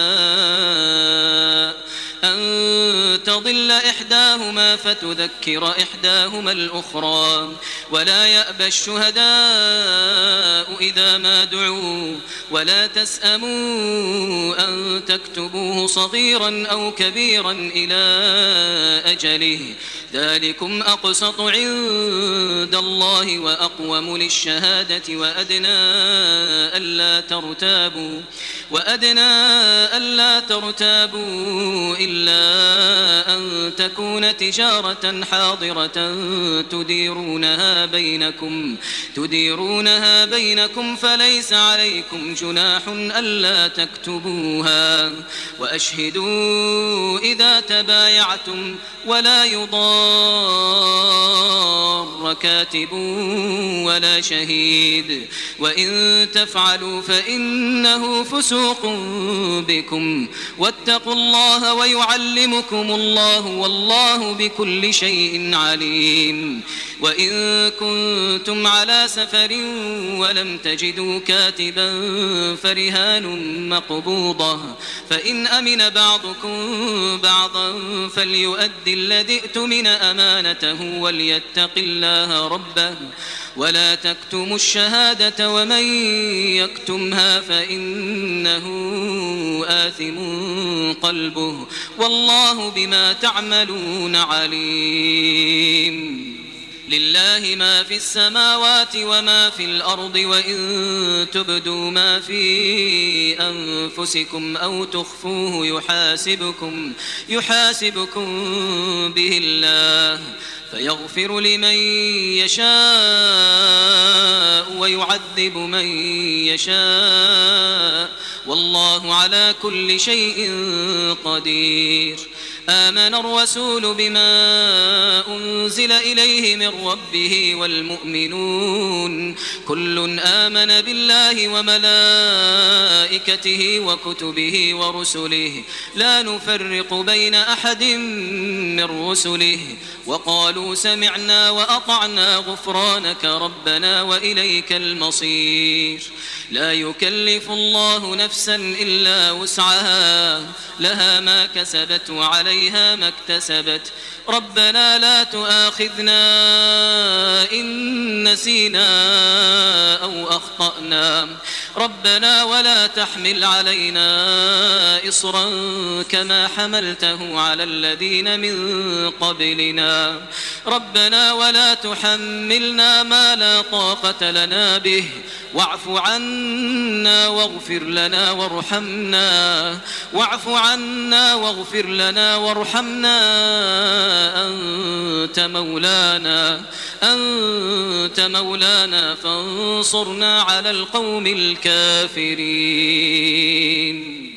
Speaker 2: أن تضل إحداهما فتذكر إحداهما الأخرى ولا يأبى الشهداء إذا ما دعوا ولا تسأموا أن تكتبوه صغيرا أو كبيرا إلى أجله ذلكم أقسط عند الله وأقوم للشهادة وأدنى ألا ترتابوا إلا أن تكون تجارة حاضرة تديرونها بينكم فليس عليكم جناح ألا تكتبوها وأشهدوا إذا تبايعتم ولا يضار كاتب ولا شهيد وإن تفعلوا فإنه فسوق بكم واتقوا الله ويعلمكم الله والله بكل شيء عليم وإن كنتم على سفر ولم تجدوا كاتبا فرهان مقبوضة فإن أمن بعضكم بعضا فليؤدي الذي ائتمن أمانته وليتق الله ربه ولا تكتموا الشهادة ومن يكتمها فإنه آثم قلبه والله بما تعملون عليم لله ما في السماوات وما في الأرض وإن تبدوا ما في أنفسكم أو تخفوه يحاسبكم به الله فيغفر لمن يشاء ويعذب من يشاء والله على كل شيء قدير آمن الرسول بما أنزل إليه من ربه والمؤمنون كل آمن بالله وملائكته وكتبه ورسله لا نفرق بين أحد من رسله وقالوا سمعنا وأطعنا غفرانك ربنا وإليك المصير لا يكلف الله نفسا إلا وسعها لها ما كسبت وعليها ما اكتسبت ربنا لا تؤاخذنا إن نسينا أو أخطأنا ربنا ولا تحمل علينا إصرا كما حملته على الذين من قبلنا ربنا ولا تحملنا ما لا طاقة لنا به واعف عنا واغفر لنا وارحمنا أنت مولانا فانصرنا على القوم الكافرين.